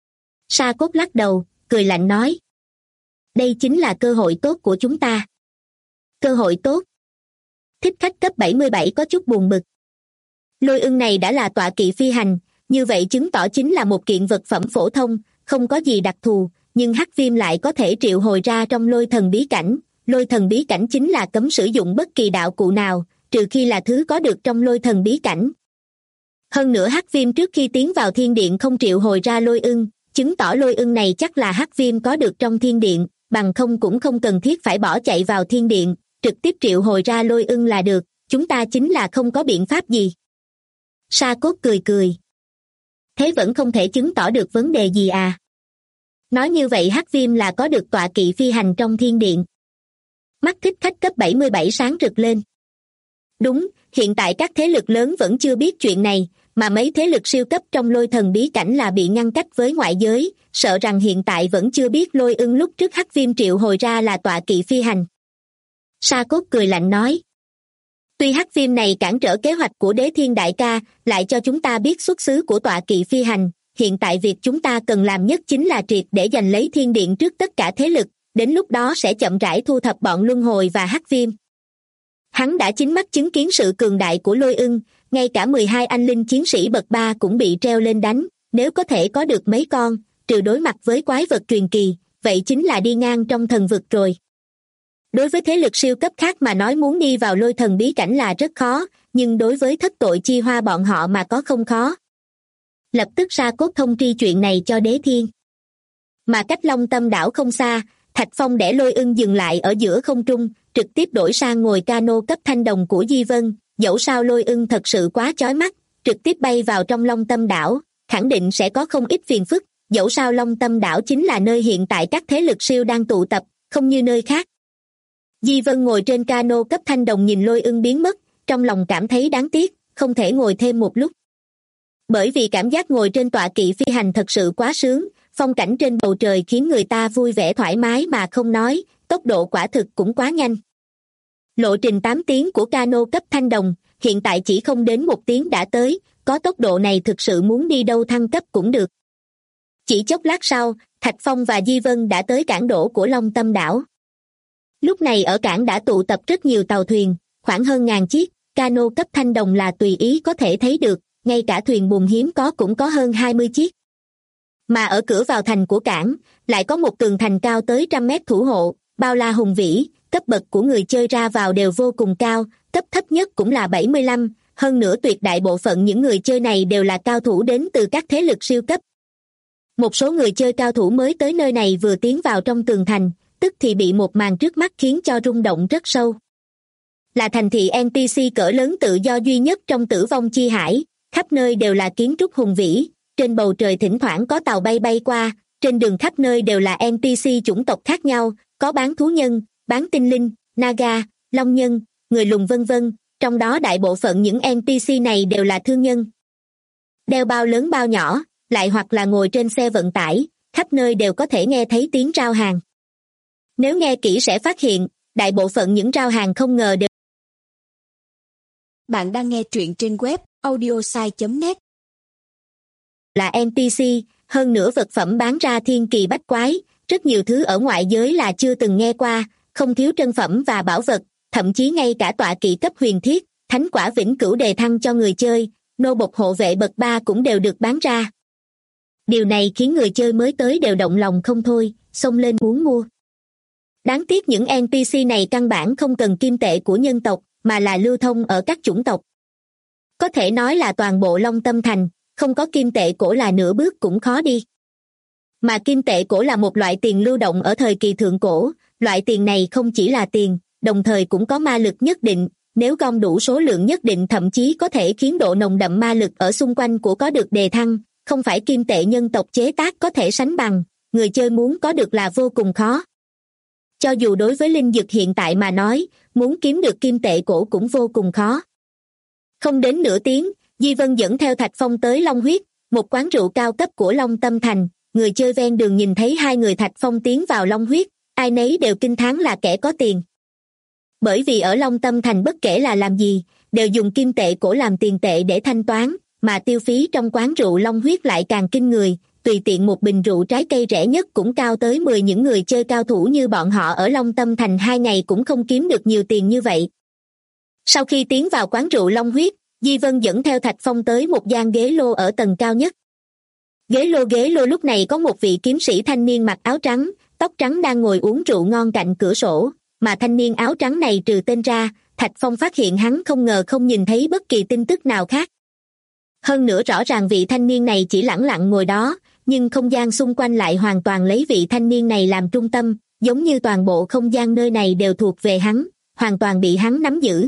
Sa Cốt lắc đầu, cười lạnh nói. Đây chính là cơ hội tốt của chúng ta. Cơ hội tốt. Thích Khách cấp 77 có chút buồn bực. Lôi Ưng này đã là tọa kỵ phi hành, như vậy chứng tỏ chính là một kiện vật phẩm phổ thông, không có gì đặc thù, nhưng Hắc Viêm lại có thể triệu hồi ra trong lôi thần bí cảnh. Lôi thần bí cảnh chính là cấm sử dụng bất kỳ đạo cụ nào, trừ khi là thứ có được trong lôi thần bí cảnh. Hơn nữa Hắc Viêm trước khi tiến vào thiên điện không triệu hồi ra Lôi Ưng, chứng tỏ Lôi Ưng này chắc là Hắc Viêm có được trong thiên điện, bằng không cũng không cần thiết phải bỏ chạy vào thiên điện, trực tiếp triệu hồi ra Lôi Ưng là được, chúng ta chính là không có biện pháp gì. Sa Cốt cười cười. Thế vẫn không thể chứng tỏ được vấn đề gì à? Nói như vậy Hắc Viêm là có được tọa kỵ phi hành trong thiên điện. Mắt Thích Khách cấp 77 sáng rực lên. Đúng, hiện tại các thế lực lớn vẫn chưa biết chuyện này, mà mấy thế lực siêu cấp trong lôi thần bí cảnh là bị ngăn cách với ngoại giới, sợ rằng hiện tại vẫn chưa biết Lôi Ưng lúc trước Hắc Viêm triệu hồi ra là tọa kỵ phi hành. Sa Cốt cười lạnh nói. Tuy Hắc Viêm này cản trở kế hoạch của Đế Thiên Đại Ca, lại cho chúng ta biết xuất xứ của tọa kỵ phi hành, hiện tại việc chúng ta cần làm nhất chính là triệt để giành lấy thiên điện trước tất cả thế lực, đến lúc đó sẽ chậm rãi thu thập bọn Luân Hồi và Hắc Viêm. Hắn đã chính mắt chứng kiến sự cường đại của Lôi Ưng, ngay cả 12 anh linh chiến sĩ bậc 3 cũng bị treo lên đánh, nếu có thể có được mấy con, trừ đối mặt với quái vật truyền kỳ, vậy chính là đi ngang trong thần vực rồi. Đối với thế lực siêu cấp khác mà nói muốn đi vào lôi thần bí cảnh là rất khó, nhưng đối với Thất Tội Chi Hoa bọn họ mà có không khó. Lập tức Sa Cốt thông tri chuyện này cho Đế Thiên. Mà cách Long Tâm đảo không xa, Thạch Phong để Lôi Ưng dừng lại ở giữa không trung, trực tiếp đổi sang ngồi cano cấp thanh đồng của Di Vân. Dẫu sao Lôi Ưng thật sự quá chói mắt, trực tiếp bay vào trong Long Tâm đảo, khẳng định sẽ có không ít phiền phức. Dẫu sao Long Tâm đảo chính là nơi hiện tại các thế lực siêu đang tụ tập, không như nơi khác. Di Vân ngồi trên cano cấp thanh đồng nhìn Lôi Ưng biến mất, trong lòng cảm thấy đáng tiếc, không thể ngồi thêm một lúc. Bởi vì cảm giác ngồi trên tọa kỵ phi hành thật sự quá sướng, phong cảnh trên bầu trời khiến người ta vui vẻ thoải mái mà không nói, tốc độ quả thực cũng quá nhanh. Lộ trình 8 tiếng của cano cấp thanh đồng, hiện tại chỉ không đến 1 tiếng đã tới, có tốc độ này thực sự muốn đi đâu thăng cấp cũng được. Chỉ chốc lát sau, Thạch Phong và Di Vân đã tới cảng đổ của Long Tâm đảo. Lúc này ở cảng đã tụ tập rất nhiều tàu thuyền, khoảng hơn 1000 chiếc, cano cấp thanh đồng là tùy ý có thể thấy được, ngay cả thuyền buồm hiếm có cũng có hơn 20 chiếc. Mà ở cửa vào thành của cảng, lại có một tường thành cao tới 100 mét thủ hộ, bao la hùng vĩ, cấp bậc của người chơi ra vào đều vô cùng cao, cấp thấp nhất cũng là 75, hơn nữa tuyệt đại bộ phận những người chơi này đều là cao thủ đến từ các thế lực siêu cấp. Một số người chơi cao thủ mới tới nơi này vừa tiến vào trong tường thành, tức thì bị một màn trước mắt khiến cho rung động rất sâu. Là thành thị NPC cỡ lớn tự do duy nhất trong Tử Vong Chi Hải, khắp nơi đều là kiến trúc hùng vĩ, trên bầu trời thỉnh thoảng có tàu bay bay qua, trên đường khắp nơi đều là NPC chủng tộc khác nhau, có bán thú nhân, bán tinh linh, Naga, Long nhân, người lùn vân vân, trong đó đại bộ phận những NPC này đều là thương nhân. Đeo bao lớn bao nhỏ, lại hoặc là ngồi trên xe vận tải, khắp nơi đều có thể nghe thấy tiếng rao hàng. Nếu nghe kỹ sẽ phát hiện, đại bộ phận những rao hàng không ngờ đều. Bạn đang nghe truyện trên web audiosai.net. Là NPC, hơn nữa vật phẩm bán ra thiên kỳ bách quái, rất nhiều thứ ở ngoại giới là chưa từng nghe qua, không thiếu trân phẩm và bảo vật, thậm chí ngay cả tọa kỵ cấp huyền thiết, thánh quả vĩnh cửu đề thăng cho người chơi, nô bộc hộ vệ bậc 3 cũng đều được bán ra. Điều này khiến người chơi mới tới đều động lòng không thôi, xông lên muốn mua. Đáng tiếc những NPC này căn bản không cần kim tệ của nhân tộc, mà là lưu thông ở các chủng tộc. Có thể nói là toàn bộ Long Tâm Thành, không có kim tệ cổ là nửa bước cũng khó đi. Mà kim tệ cổ là một loại tiền lưu động ở thời kỳ thượng cổ, loại tiền này không chỉ là tiền, đồng thời cũng có ma lực nhất định, nếu gom đủ số lượng nhất định thậm chí có thể khiến độ nồng đậm ma lực ở xung quanh của có được đề thăng, không phải kim tệ nhân tộc chế tác có thể sánh bằng, người chơi muốn có được là vô cùng khó. Cho dù đối với linh dược hiện tại mà nói, muốn kiếm được kim tệ cổ cũng vô cùng khó. Không đến nửa tiếng, Di Vân dẫn theo Thạch Phong tới Long Huyết, một quán rượu cao cấp của Long Tâm Thành. Người chơi ven đường nhìn thấy hai người Thạch Phong tiến vào Long Huyết, ai nấy đều kinh thán là kẻ có tiền. Bởi vì ở Long Tâm Thành bất kể là làm gì, đều dùng kim tệ cổ làm tiền tệ để thanh toán, mà tiêu phí trong quán rượu Long Huyết lại càng kinh người, tùy tiện một bình rượu trái cây rẻ nhất cũng cao tới 10, những người chơi cao thủ như bọn họ ở Long Tâm Thành 2 ngày cũng không kiếm được nhiều tiền như vậy. Sau khi tiến vào quán rượu Long Huyết, Di Vân dẫn theo Thạch Phong tới một gian ghế lô ở tầng cao nhất. Ghế lô lúc này có một vị kiếm sĩ thanh niên mặc áo trắng, tóc trắng đang ngồi uống rượu ngon cạnh cửa sổ, mà thanh niên áo trắng này trừ tên ra, Thạch Phong phát hiện hắn không ngờ không nhìn thấy bất kỳ tin tức nào khác. Hơn nữa rõ ràng vị thanh niên này chỉ lẳng lặng ngồi đó, nhưng không gian xung quanh lại hoàn toàn lấy vị thanh niên này làm trung tâm, giống như toàn bộ không gian nơi này đều thuộc về hắn, hoàn toàn bị hắn nắm giữ.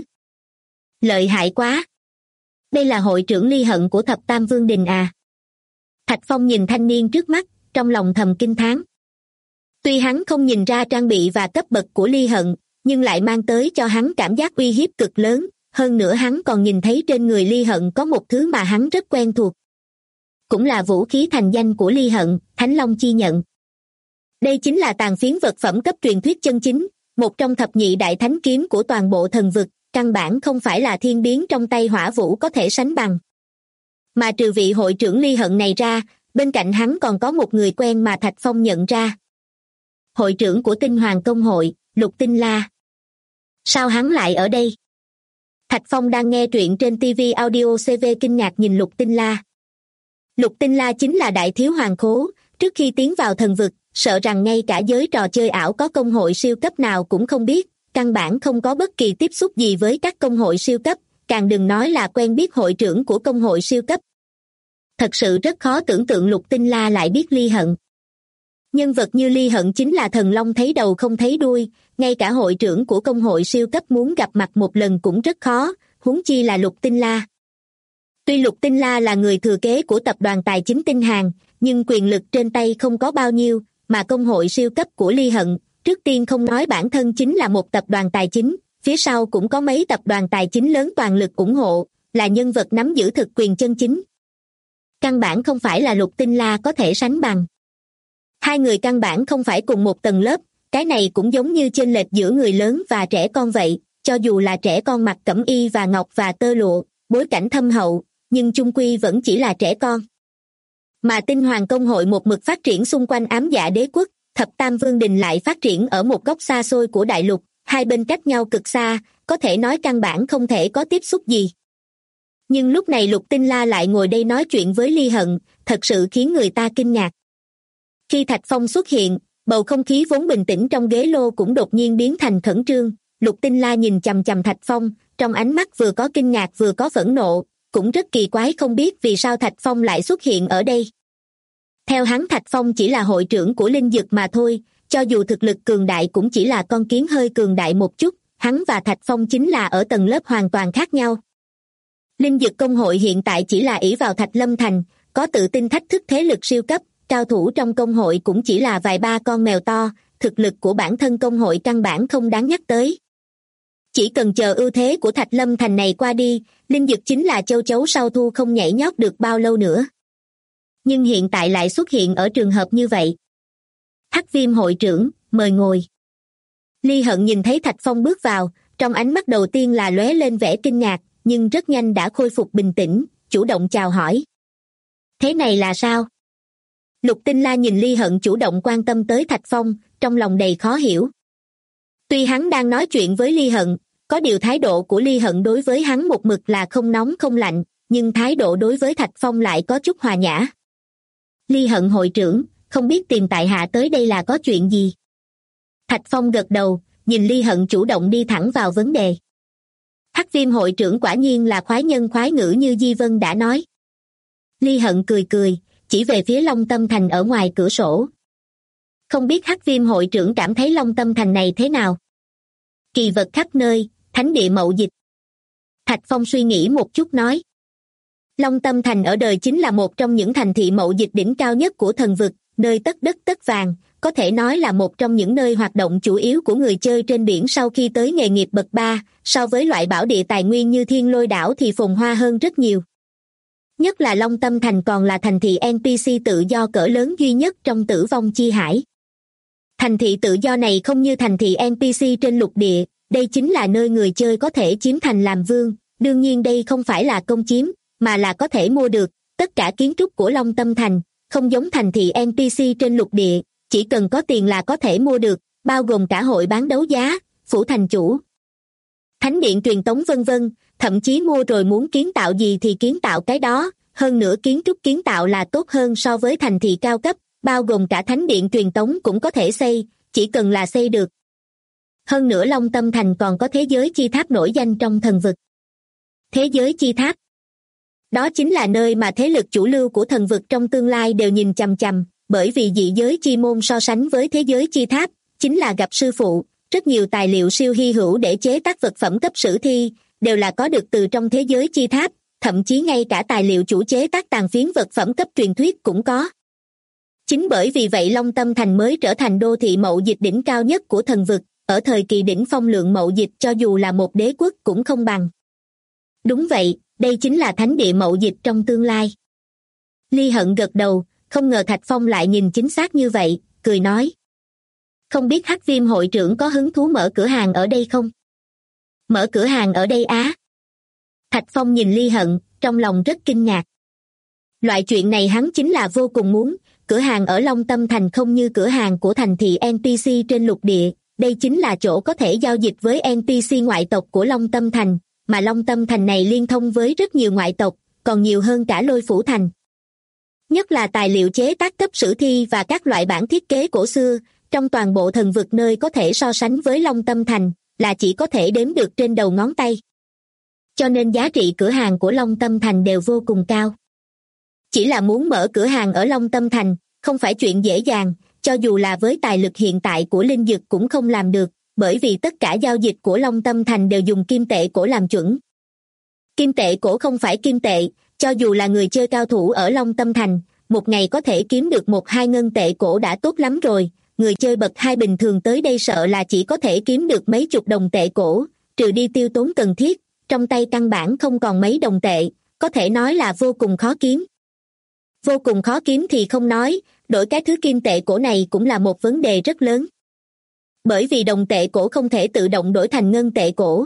Lợi hại quá! Đây là hội trưởng Ly Hận của Thập Tam Vương Đình à? Thạch Phong nhìn thanh niên trước mắt, trong lòng thầm kinh thán. Tuy hắn không nhìn ra trang bị và cấp bậc của Ly Hận, nhưng lại mang tới cho hắn cảm giác uy hiếp cực lớn, hơn nữa hắn còn nhìn thấy trên người Ly Hận có một thứ mà hắn rất quen thuộc. Cũng là vũ khí thành danh của Ly Hận, Thánh Long Chi Nhận. Đây chính là tàn phiến vật phẩm cấp truyền thuyết chân chính, một trong thập nhị đại thánh kiếm của toàn bộ thần vực, căn bản không phải là thiên biến trong tay Hỏa Vũ có thể sánh bằng. Mà trừ vị hội trưởng Ly Hận này ra, bên cạnh hắn còn có một người quen mà Thạch Phong nhận ra. Hội trưởng của Tinh Hoàng Công hội, Lục Tinh La. Sao hắn lại ở đây? Thạch Phong đang nghe truyện trên TV Audio CV kinh ngạc nhìn Lục Tinh La. Lục Tinh La chính là đại thiếu hoàng khố, trước khi tiến vào thần vực, sợ rằng ngay cả giới trò chơi ảo có công hội siêu cấp nào cũng không biết, căn bản không có bất kỳ tiếp xúc gì với các công hội siêu cấp, càng đừng nói là quen biết hội trưởng của công hội siêu cấp. Thật sự rất khó tưởng tượng Lục Tinh La lại biết Ly Hận. Nhân vật như Ly Hận chính là thần long thấy đầu không thấy đuôi, ngay cả hội trưởng của công hội siêu cấp muốn gặp mặt một lần cũng rất khó, huống chi là Lục Tinh La. Tuy Lục Tinh La là người thừa kế của tập đoàn tài chính Tinh Hàn, nhưng quyền lực trên tay không có bao nhiêu, mà công hội siêu cấp của Ly Hận, trước tiên không nói bản thân chính là một tập đoàn tài chính, phía sau cũng có mấy tập đoàn tài chính lớn toàn lực ủng hộ, là nhân vật nắm giữ thực quyền chân chính. Căn bản không phải là Lục Tinh La có thể sánh bằng. Hai người căn bản không phải cùng một tầng lớp, cái này cũng giống như chênh lệch giữa người lớn và trẻ con vậy, cho dù là trẻ con mặc cẩm y và ngọc và tơ lụa, bối cảnh thâm hậu, nhưng chung quy vẫn chỉ là trẻ con. Mà Tinh Hoàng công hội một mực phát triển xung quanh ám dạ đế quốc, Thập Tam Vương đình lại phát triển ở một góc xa xôi của đại lục, hai bên cách nhau cực xa, có thể nói căn bản không thể có tiếp xúc gì. Nhưng lúc này Lục Tinh La lại ngồi đây nói chuyện với Ly Hận, thật sự khiến người ta kinh ngạc. Khi Thạch Phong xuất hiện, bầu không khí vốn bình tĩnh trong ghế lô cũng đột nhiên biến thành khẩn trương. Lục Tinh La nhìn chằm chằm Thạch Phong, trong ánh mắt vừa có kinh ngạc vừa có phẫn nộ, cũng rất kỳ quái không biết vì sao Thạch Phong lại xuất hiện ở đây. Theo hắn Thạch Phong chỉ là hội trưởng của linh dực mà thôi, cho dù thực lực cường đại cũng chỉ là con kiến hơi cường đại một chút, hắn và Thạch Phong chính là ở tầng lớp hoàn toàn khác nhau. Linh dực công hội hiện tại chỉ là ỷ vào Thạch Lâm Thành, có tự tin thách thức thế lực siêu cấp, cao thủ trong công hội cũng chỉ là vài ba con mèo to, thực lực của bản thân công hội căn bản không đáng nhắc tới. Chỉ cần chờ ưu thế của Thạch Lâm Thành này qua đi, linh dực chính là châu chấu sau thu không nhảy nhót được bao lâu nữa. Nhưng hiện tại lại xuất hiện ở trường hợp như vậy. Hắc Viêm hội trưởng, mời ngồi. Ly Hận nhìn thấy Thạch Phong bước vào, trong ánh mắt đầu tiên là lóe lên vẻ kinh ngạc, nhưng rất nhanh đã khôi phục bình tĩnh, chủ động chào hỏi. Thế này là sao? Lục Tinh La nhìn Ly Hận chủ động quan tâm tới Thạch Phong, trong lòng đầy khó hiểu. Tuy hắn đang nói chuyện với Ly Hận, có điều thái độ của Ly Hận đối với hắn một mực là không nóng không lạnh, nhưng thái độ đối với Thạch Phong lại có chút hòa nhã. Ly Hận hội trưởng, không biết tìm tại hạ tới đây là có chuyện gì? Thạch Phong gật đầu, nhìn Ly Hận chủ động đi thẳng vào vấn đề. Hắc Viêm hội trưởng quả nhiên là khoái nhân khoái ngữ như Di Vân đã nói. Ly Hận cười cười, chỉ về phía Long Tâm Thành ở ngoài cửa sổ. Không biết Hắc Viêm hội trưởng cảm thấy Long Tâm Thành này thế nào? Kỳ vật khắp nơi, thánh địa mậu dịch. Thạch Phong suy nghĩ một chút nói. Long Tâm Thành ở đời chính là một trong những thành thị mậu dịch đỉnh cao nhất của thần vực, nơi tất đất tất vàng, có thể nói là một trong những nơi hoạt động chủ yếu của người chơi trên biển sau khi tới nghề nghiệp bậc 3, so với loại bảo địa tài nguyên như Thiên Lôi đảo thì phồn hoa hơn rất nhiều. Nhất là Long Tâm Thành còn là thành thị NPC tự do cỡ lớn duy nhất trong Tử Vong Chi Hải. Thành thị tự do này không như thành thị NPC trên lục địa, đây chính là nơi người chơi có thể chiếm thành làm vương, đương nhiên đây không phải là công chiếm, mà là có thể mua được. Tất cả kiến trúc của Long Tâm Thành, không giống thành thị NPC trên lục địa, chỉ cần có tiền là có thể mua được, bao gồm cả hội bán đấu giá, phủ thành chủ, thánh điện truyền tống vân vân, thậm chí mua rồi muốn kiến tạo gì thì kiến tạo cái đó, hơn nữa kiến trúc kiến tạo là tốt hơn so với thành thị cao cấp, bao gồm cả thánh điện truyền tống cũng có thể xây, chỉ cần là xây được. Hơn nữa Long Tâm Thành còn có thế giới chi tháp nổi danh trong thần vực. Thế giới chi tháp, đó chính là nơi mà thế lực chủ lưu của thần vực trong tương lai đều nhìn chằm chằm, bởi vì dị giới chi môn so sánh với thế giới chi tháp, chính là gặp sư phụ, rất nhiều tài liệu siêu hy hữu để chế tác vật phẩm cấp sử thi, đều là có được từ trong thế giới chi tháp, thậm chí ngay cả tài liệu chủ chế tác tàn phiến vật phẩm cấp truyền thuyết cũng có. Chính bởi vì vậy Long Tâm Thành mới trở thành đô thị mậu dịch đỉnh cao nhất của thần vực, ở thời kỳ đỉnh phong lượng mậu dịch cho dù là một đế quốc cũng không bằng. Đúng vậy, đây chính là thánh địa mậu dịch trong tương lai. Ly Hận gật đầu, không ngờ Thạch Phong lại nhìn chính xác như vậy, cười nói. Không biết Hắc Viêm hội trưởng có hứng thú mở cửa hàng ở đây không? Mở cửa hàng ở đây á? Thạch Phong nhìn Ly Hận, trong lòng rất kinh ngạc. Loại chuyện này hắn chính là vô cùng muốn, cửa hàng ở Long Tâm Thành không như cửa hàng của thành thị NPC trên lục địa, đây chính là chỗ có thể giao dịch với NPC ngoại tộc của Long Tâm Thành, mà Long Tâm Thành này liên thông với rất nhiều ngoại tộc, còn nhiều hơn cả Lôi Phủ Thành. Nhất là tài liệu chế tác cấp sử thi và các loại bản thiết kế cổ xưa, trong toàn bộ thần vực nơi có thể so sánh với Long Tâm Thành, là chỉ có thể đếm được trên đầu ngón tay. Cho nên giá trị cửa hàng của Long Tâm Thành đều vô cùng cao. Chỉ là muốn mở cửa hàng ở Long Tâm Thành, không phải chuyện dễ dàng, cho dù là với tài lực hiện tại của Linh Dực cũng không làm được, bởi vì tất cả giao dịch của Long Tâm Thành đều dùng kim tệ cổ làm chuẩn. Kim tệ cổ không phải kim tệ, cho dù là người chơi cao thủ ở Long Tâm Thành, một ngày có thể kiếm được 1-2 ngân tệ cổ đã tốt lắm rồi, người chơi bậc 2 bình thường tới đây sợ là chỉ có thể kiếm được mấy chục đồng tệ cổ, trừ đi tiêu tốn cần thiết, trong tay căn bản không còn mấy đồng tệ, có thể nói là vô cùng khó kiếm. Vô cùng khó kiếm thì không nói, đổi cái thứ kim tệ cổ này cũng là một vấn đề rất lớn. Bởi vì đồng tệ cổ không thể tự động đổi thành ngân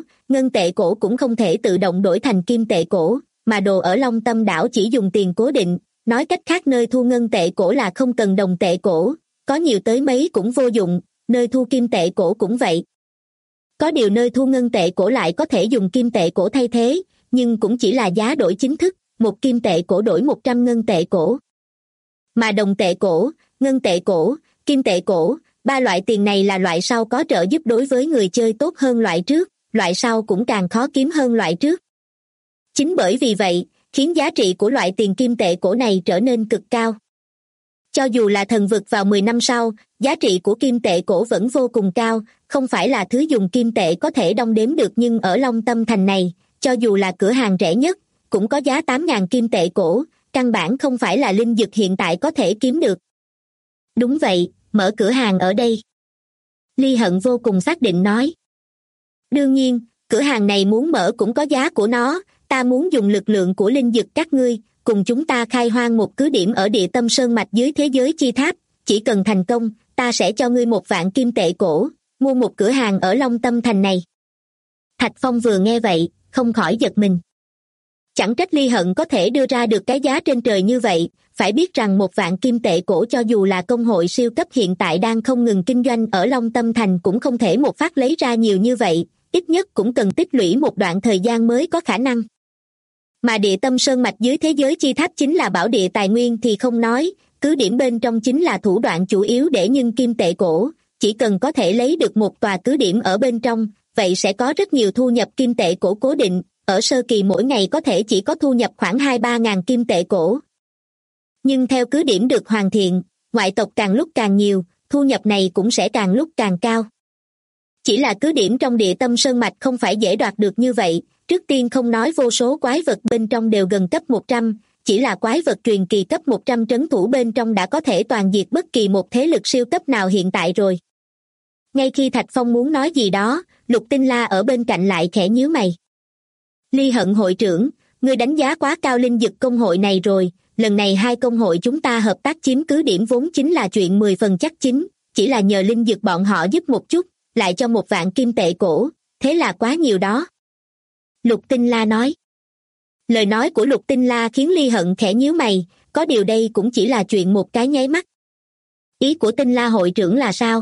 tệ cổ cũng không thể tự động đổi thành kim tệ cổ, mà đồ ở Long Tâm đảo chỉ dùng tiền cố định, nói cách khác nơi thu ngân tệ cổ là không cần đồng tệ cổ, có nhiều tới mấy cũng vô dụng, nơi thu kim tệ cổ cũng vậy. Có điều nơi thu ngân tệ cổ lại có thể dùng kim tệ cổ thay thế, nhưng cũng chỉ là giá đổi chính thức, một kim tệ cổ đổi 100 ngân tệ cổ. Mà đồng tệ cổ, ngân tệ cổ, kim tệ cổ, ba loại tiền này là loại sau có trợ giúp đối với người chơi tốt hơn loại trước, loại sau cũng càng khó kiếm hơn loại trước. Chính bởi vì vậy, khiến giá trị của loại tiền kim tệ cổ này trở nên cực cao. Cho dù là thần vực vào 10 năm sau, giá trị của kim tệ cổ vẫn vô cùng cao, không phải là thứ dùng kim tệ có thể đong đếm được, nhưng ở Long Tâm Thành này, cho dù là cửa hàng rẻ nhất, cũng có giá 8.000 kim tệ cổ, căn bản không phải là Linh Dực hiện tại có thể kiếm được. Đúng vậy, mở cửa hàng ở đây. Ly Hận vô cùng xác định nói. Đương nhiên, cửa hàng này muốn mở cũng có giá của nó, ta muốn dùng lực lượng của Linh Dực các ngươi, cùng chúng ta khai hoang một cứ điểm ở địa tâm sơn mạch dưới thế giới chi tháp, chỉ cần thành công, ta sẽ cho ngươi 1.000 kim tệ cổ, mua một cửa hàng ở Long Tâm Thành này. Thạch Phong vừa nghe vậy, không khỏi giật mình. Chẳng trách Ly Hận có thể đưa ra được cái giá trên trời như vậy, phải biết rằng 1.000 kim tệ cổ cho dù là công hội siêu cấp hiện tại đang không ngừng kinh doanh ở Long Tâm Thành cũng không thể một phát lấy ra nhiều như vậy, ít nhất cũng cần tích lũy một đoạn thời gian mới có khả năng. Mà địa tâm sơn mạch dưới thế giới chi tháp chính là bảo địa tài nguyên thì không nói, cứ điểm bên trong chính là thủ đoạn chủ yếu để nhân kim tệ cổ, chỉ cần có thể lấy được một tòa cứ điểm ở bên trong, vậy sẽ có rất nhiều thu nhập kim tệ cổ cố định, ở sơ kỳ mỗi ngày có thể chỉ có thu nhập khoảng 2-3 ngàn kim tệ cổ. Nhưng theo cứ điểm được hoàn thiện, ngoại tộc càng lúc càng nhiều, thu nhập này cũng sẽ càng lúc càng cao. Chỉ là cứ điểm trong địa tâm sơn mạch không phải dễ đoạt được như vậy, trước tiên không nói vô số quái vật bên trong đều gần cấp 100, chỉ là quái vật truyền kỳ cấp 100 trấn thủ bên trong đã có thể toàn diệt bất kỳ một thế lực siêu cấp nào hiện tại rồi. Ngay khi Thạch Phong muốn nói gì đó, Lục Tinh La ở bên cạnh lại khẽ nhíu mày. Ly Hận hội trưởng, ngươi đánh giá quá cao Linh Dực công hội này rồi, lần này hai công hội chúng ta hợp tác chiếm cứ điểm vốn chính là chuyện 10 phần chắc chính, chỉ là nhờ Linh Dực bọn họ giúp một chút, lại cho 1.000 kim tệ cổ, thế là quá nhiều đó. Lục Tinh La nói. Lời nói của Lục Tinh La khiến Ly Hận khẽ nhíu mày, có điều đây cũng chỉ là chuyện một cái nháy mắt. Ý của Tinh La hội trưởng là sao?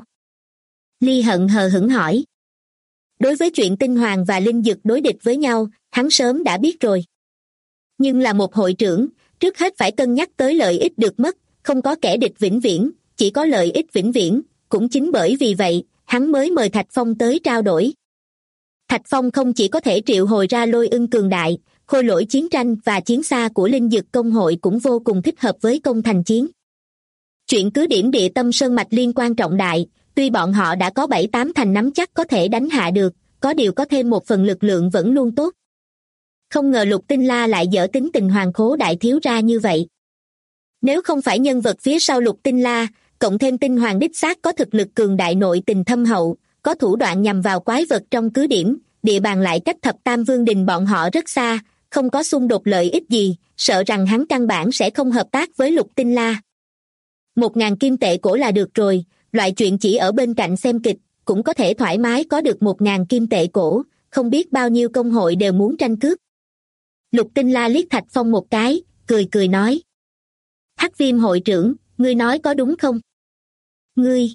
Ly Hận hờ hững hỏi. Đối với chuyện Tinh Hoàng và Linh Dực đối địch với nhau, hắn sớm đã biết rồi. Nhưng là một hội trưởng, trước hết phải cân nhắc tới lợi ích được mất, không có kẻ địch vĩnh viễn, chỉ có lợi ích vĩnh viễn, cũng chính bởi vì vậy, hắn mới mời Thạch Phong tới trao đổi. Thạch Phong không chỉ có thể triệu hồi ra Lôi Ưng cường đại, khôi lỗi chiến tranh và chiến xa của Linh Dực công hội cũng vô cùng thích hợp với công thành chiến. Chuyện cứ điểm địa tâm sơn mạch liên quan trọng đại, tuy bọn họ đã có 7-8 thành nắm chắc có thể đánh hạ được, có điều có thêm một phần lực lượng vẫn luôn tốt. Không ngờ Lục Tinh La lại dở tính tình Hoàng Khố đại thiếu ra như vậy. Nếu không phải nhân vật phía sau Lục Tinh La, cộng thêm Tinh Hoàng đích xác có thực lực cường đại, nội tình thâm hậu, có thủ đoạn nhằm vào quái vật trong cứ điểm, địa bàn lại cách Thập Tam Vương đình bọn họ rất xa, không có xung đột lợi ích gì, sợ rằng hắn căn bản sẽ không hợp tác với Lục Tinh La. 1.000 kim tệ cổ là được rồi, loại chuyện chỉ ở bên cạnh xem kịch, cũng có thể thoải mái có được 1.000 kim tệ cổ, không biết bao nhiêu công hội đều muốn tranh cướp. Lục Tinh La liếc Thạch Phong một cái, cười cười nói. Hắc Viêm hội trưởng, ngươi nói có đúng không? Ngươi!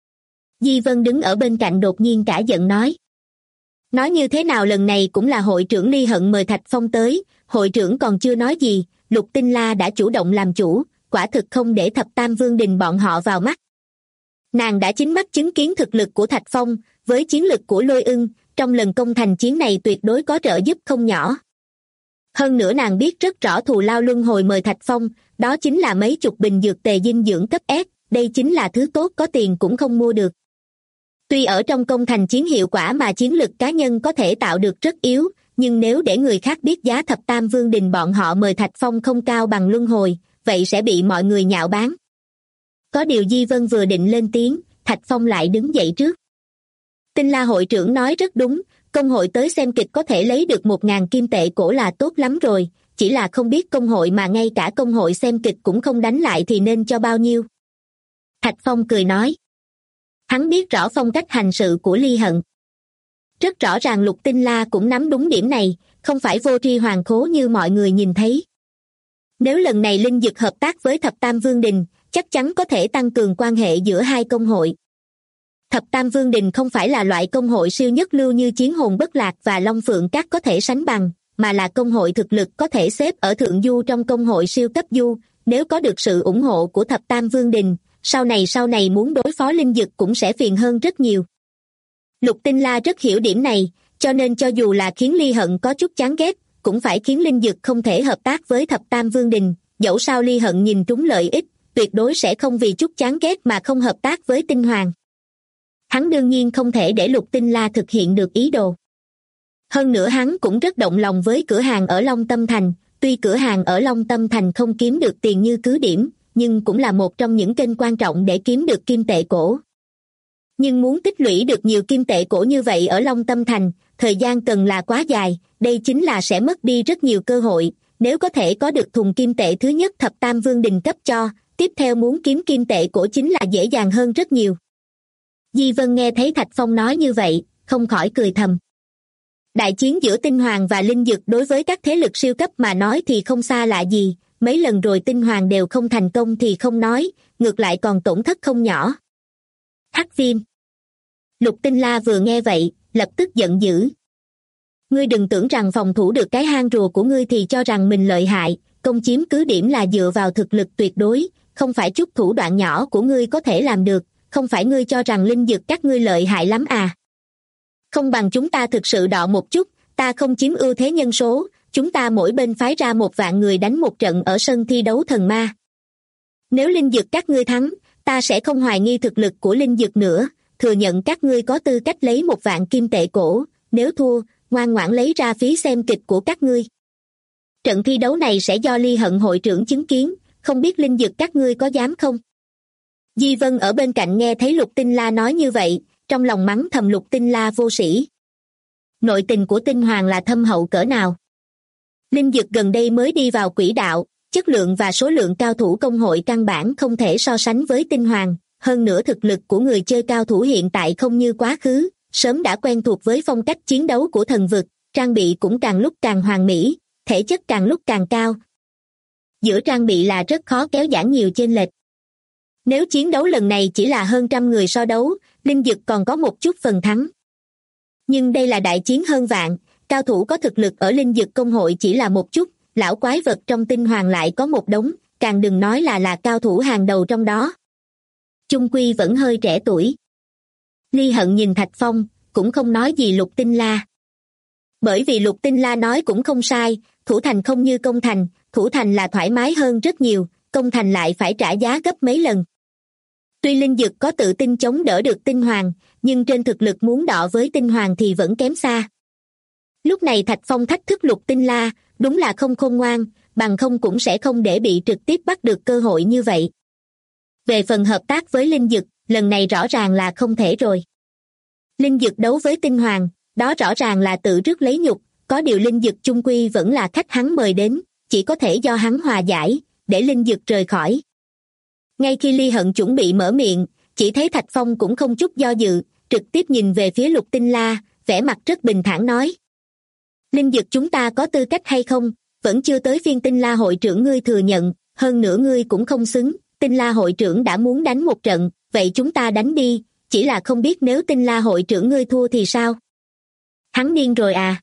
Di Vân đứng ở bên cạnh đột nhiên cả giận nói. Nói như thế nào lần này cũng là hội trưởng Ly Hận mời Thạch Phong tới, hội trưởng còn chưa nói gì, Lục Tinh La đã chủ động làm chủ, quả thực không để Thập Tam Vương đình bọn họ vào mắt. Nàng đã chính mắt chứng kiến thực lực của Thạch Phong, với chiến lực của Lôi Ưng, trong lần công thành chiến này tuyệt đối có trợ giúp không nhỏ. Hơn nữa nàng biết rất rõ thù lao luân hồi mời Thạch Phong, đó chính là mấy chục bình dược tề dinh dưỡng cấp S, đây chính là thứ tốt có tiền cũng không mua được. Tuy ở trong công thành chiến hiệu quả mà chiến lực cá nhân có thể tạo được rất yếu, nhưng nếu để người khác biết giá Thập Tam Vương Đình bọn họ mời Thạch Phong không cao bằng luân hồi, vậy sẽ bị mọi người nhạo báng. Có điều Di Vân vừa định lên tiếng, Thạch Phong lại đứng dậy trước. Tinh La hội trưởng nói rất đúng, công hội tới xem kịch có thể lấy được 1.000 kim tệ cổ là tốt lắm rồi, chỉ là không biết công hội mà ngay cả công hội xem kịch cũng không đánh lại thì nên cho bao nhiêu. Thạch Phong cười nói. Hắn biết rõ phong cách hành sự của Ly Hận. Rất rõ ràng Lục Tinh La cũng nắm đúng điểm này, không phải vô tri hoàng khố như mọi người nhìn thấy. Nếu lần này Linh Dực hợp tác với Thập Tam Vương Đình, chắc chắn có thể tăng cường quan hệ giữa hai công hội. Thập Tam Vương Đình không phải là loại công hội siêu nhất lưu như Chiến Hồn Bất Lạc và Long Phượng Các có thể sánh bằng, mà là công hội thực lực có thể xếp ở thượng du trong công hội siêu cấp du. Nếu có được sự ủng hộ của Thập Tam Vương Đình, sau này muốn đối phó Linh Dực cũng sẽ phiền hơn rất nhiều. Lục Tinh La rất hiểu điểm này, cho nên cho dù là khiến Ly Hận có chút chán ghét, cũng phải khiến Linh Dực không thể hợp tác với Thập Tam Vương Đình, dẫu sao Ly Hận nhìn trúng lợi ích, tuyệt đối sẽ không vì chút chán ghét mà không hợp tác với Tinh Hoàng. Hắn đương nhiên không thể để Lục Tinh La thực hiện được ý đồ. Hơn nữa hắn cũng rất động lòng với cửa hàng ở Long Tâm Thành, tuy cửa hàng ở Long Tâm Thành không kiếm được tiền như cứ điểm, nhưng cũng là một trong những kênh quan trọng để kiếm được kim tệ cổ. Nhưng muốn tích lũy được nhiều kim tệ cổ như vậy ở Long Tâm Thành, thời gian cần là quá dài, đây chính là sẽ mất đi rất nhiều cơ hội. Nếu có thể có được thùng kim tệ thứ nhất Thập Tam Vương Đình cấp cho, tiếp theo muốn kiếm kim tệ cổ chính là dễ dàng hơn rất nhiều. Di Vân nghe thấy Thạch Phong nói như vậy, không khỏi cười thầm. Đại chiến giữa Tinh Hoàng và Linh Dực đối với các thế lực siêu cấp mà nói thì không xa lạ gì, mấy lần rồi Tinh Hoàng đều không thành công thì không nói, ngược lại còn tổn thất không nhỏ. Hắc Viêm. Lục Tinh La vừa nghe vậy, lập tức giận dữ. Ngươi đừng tưởng rằng phòng thủ được cái hang rùa của ngươi thì cho rằng mình lợi hại, công chiếm cứ điểm là dựa vào thực lực tuyệt đối, không phải chút thủ đoạn nhỏ của ngươi có thể làm được, không phải ngươi cho rằng Linh Dực các ngươi lợi hại lắm à. Không bằng chúng ta thực sự đọ một chút, ta không chiếm ưu thế nhân số, chúng ta mỗi bên phái ra 1.000 người đánh một trận ở sân thi đấu thần ma. Nếu Linh Dực các ngươi thắng, ta sẽ không hoài nghi thực lực của Linh Dực nữa, thừa nhận các ngươi có tư cách lấy 1.000 kim tệ cổ, nếu thua, ngoan ngoãn lấy ra phí xem kịch của các ngươi. Trận thi đấu này sẽ do Ly Hận hội trưởng chứng kiến, không biết Linh Dực các ngươi có dám không? Di Vân ở bên cạnh nghe thấy Lục Tinh La nói như vậy, trong lòng mắng thầm Lục Tinh La vô sĩ. Nội tình của Tinh Hoàng là thâm hậu cỡ nào? Linh Dực gần đây mới đi vào quỹ đạo, chất lượng và số lượng cao thủ công hội căn bản không thể so sánh với Tinh Hoàng, hơn nữa thực lực của người chơi cao thủ hiện tại không như quá khứ, sớm đã quen thuộc với phong cách chiến đấu của thần vực, trang bị cũng càng lúc càng hoàn mỹ, thể chất càng lúc càng cao. Giữa trang bị là rất khó kéo giãn nhiều chênh lệch. Nếu chiến đấu lần này chỉ là hơn 100 người so đấu, Linh Dực còn có một chút phần thắng. Nhưng đây là đại chiến hơn vạn, cao thủ có thực lực ở Linh Dực công hội chỉ là một chút, lão quái vật trong Tinh Hoàng lại có một đống, càng đừng nói là cao thủ hàng đầu trong đó. Chung quy vẫn hơi trẻ tuổi. Ly Hận nhìn Thạch Phong, cũng không nói gì Lục Tinh La. Bởi vì Lục Tinh La nói cũng không sai, thủ thành không như công thành, thủ thành là thoải mái hơn rất nhiều, công thành lại phải trả giá gấp mấy lần. Tuy Linh Dực có tự tin chống đỡ được Tinh Hoàng, nhưng trên thực lực muốn đọ với Tinh Hoàng thì vẫn kém xa. Lúc này Thạch Phong thách thức Lục Tinh La, đúng là không khôn ngoan, bằng không cũng sẽ không để bị trực tiếp bắt được cơ hội như vậy. Về phần hợp tác với Linh Dực, lần này rõ ràng là không thể rồi. Linh Dực đấu với Tinh Hoàng, đó rõ ràng là tự rước lấy nhục, có điều Linh Dực chung quy vẫn là khách hắn mời đến, chỉ có thể do hắn hòa giải, để Linh Dực rời khỏi. Ngay khi Ly Hận chuẩn bị mở miệng, chỉ thấy Thạch Phong cũng không chút do dự, trực tiếp nhìn về phía Lục Tinh La, vẻ mặt rất bình thản nói. Linh Dực chúng ta có tư cách hay không, vẫn chưa tới phiên Tinh La hội trưởng ngươi thừa nhận, hơn nữa ngươi cũng không xứng, Tinh La hội trưởng đã muốn đánh một trận, vậy chúng ta đánh đi, chỉ là không biết nếu Tinh La hội trưởng ngươi thua thì sao? Hắn điên rồi à?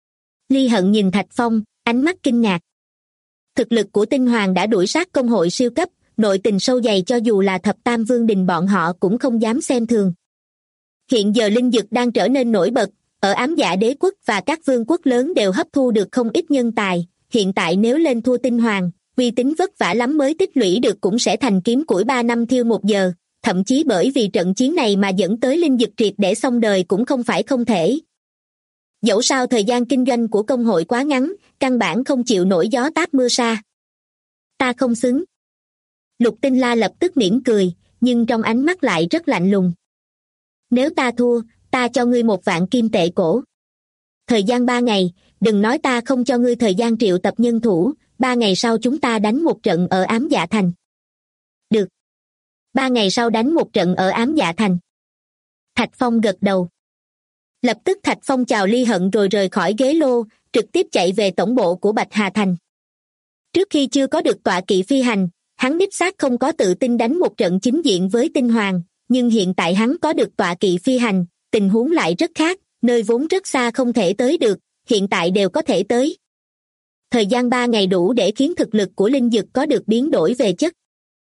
Ly Hận nhìn Thạch Phong, ánh mắt kinh ngạc. Thực lực của Tinh Hoàng đã đuổi sát công hội siêu cấp, nội tình sâu dày cho dù là Thập Tam Vương Đình bọn họ cũng không dám xem thường. Hiện giờ Linh Dực đang trở nên nổi bật, ở Ám Dạ Đế quốc và các vương quốc lớn đều hấp thu được không ít nhân tài, hiện tại nếu lên thua Tinh Hoàng, uy tín vất vả lắm mới tích lũy được cũng sẽ thành kiếm củi 3 năm thiêu 1 giờ, thậm chí bởi vì trận chiến này mà dẫn tới Linh Dực triệt để xong đời cũng không phải không thể. Dẫu sao thời gian kinh doanh của công hội quá ngắn, căn bản không chịu nổi gió táp mưa sa. Ta không xứng. Lục Tinh La lập tức mỉm cười, nhưng trong ánh mắt lại rất lạnh lùng. Nếu ta thua, ta cho ngươi 1.000 kim tệ cổ. Thời gian 3 ngày, đừng nói ta không cho ngươi thời gian triệu tập nhân thủ, 3 ngày sau chúng ta đánh một trận ở Ám Dạ Thành. Được. 3 ngày sau đánh một trận ở Ám Dạ Thành. Thạch Phong gật đầu. Lập tức Thạch Phong chào Ly Hận rồi rời khỏi ghế lô, trực tiếp chạy về tổng bộ của Bạch Hà Thành. Trước khi chưa có được tọa kỵ phi hành, hắn đích xác không có tự tin đánh một trận chính diện với Tinh Hoàng, nhưng hiện tại hắn có được tọa kỵ phi hành, tình huống lại rất khác, nơi vốn rất xa không thể tới được, hiện tại đều có thể tới. Thời gian 3 ngày đủ để khiến thực lực của Linh Dực có được biến đổi về chất.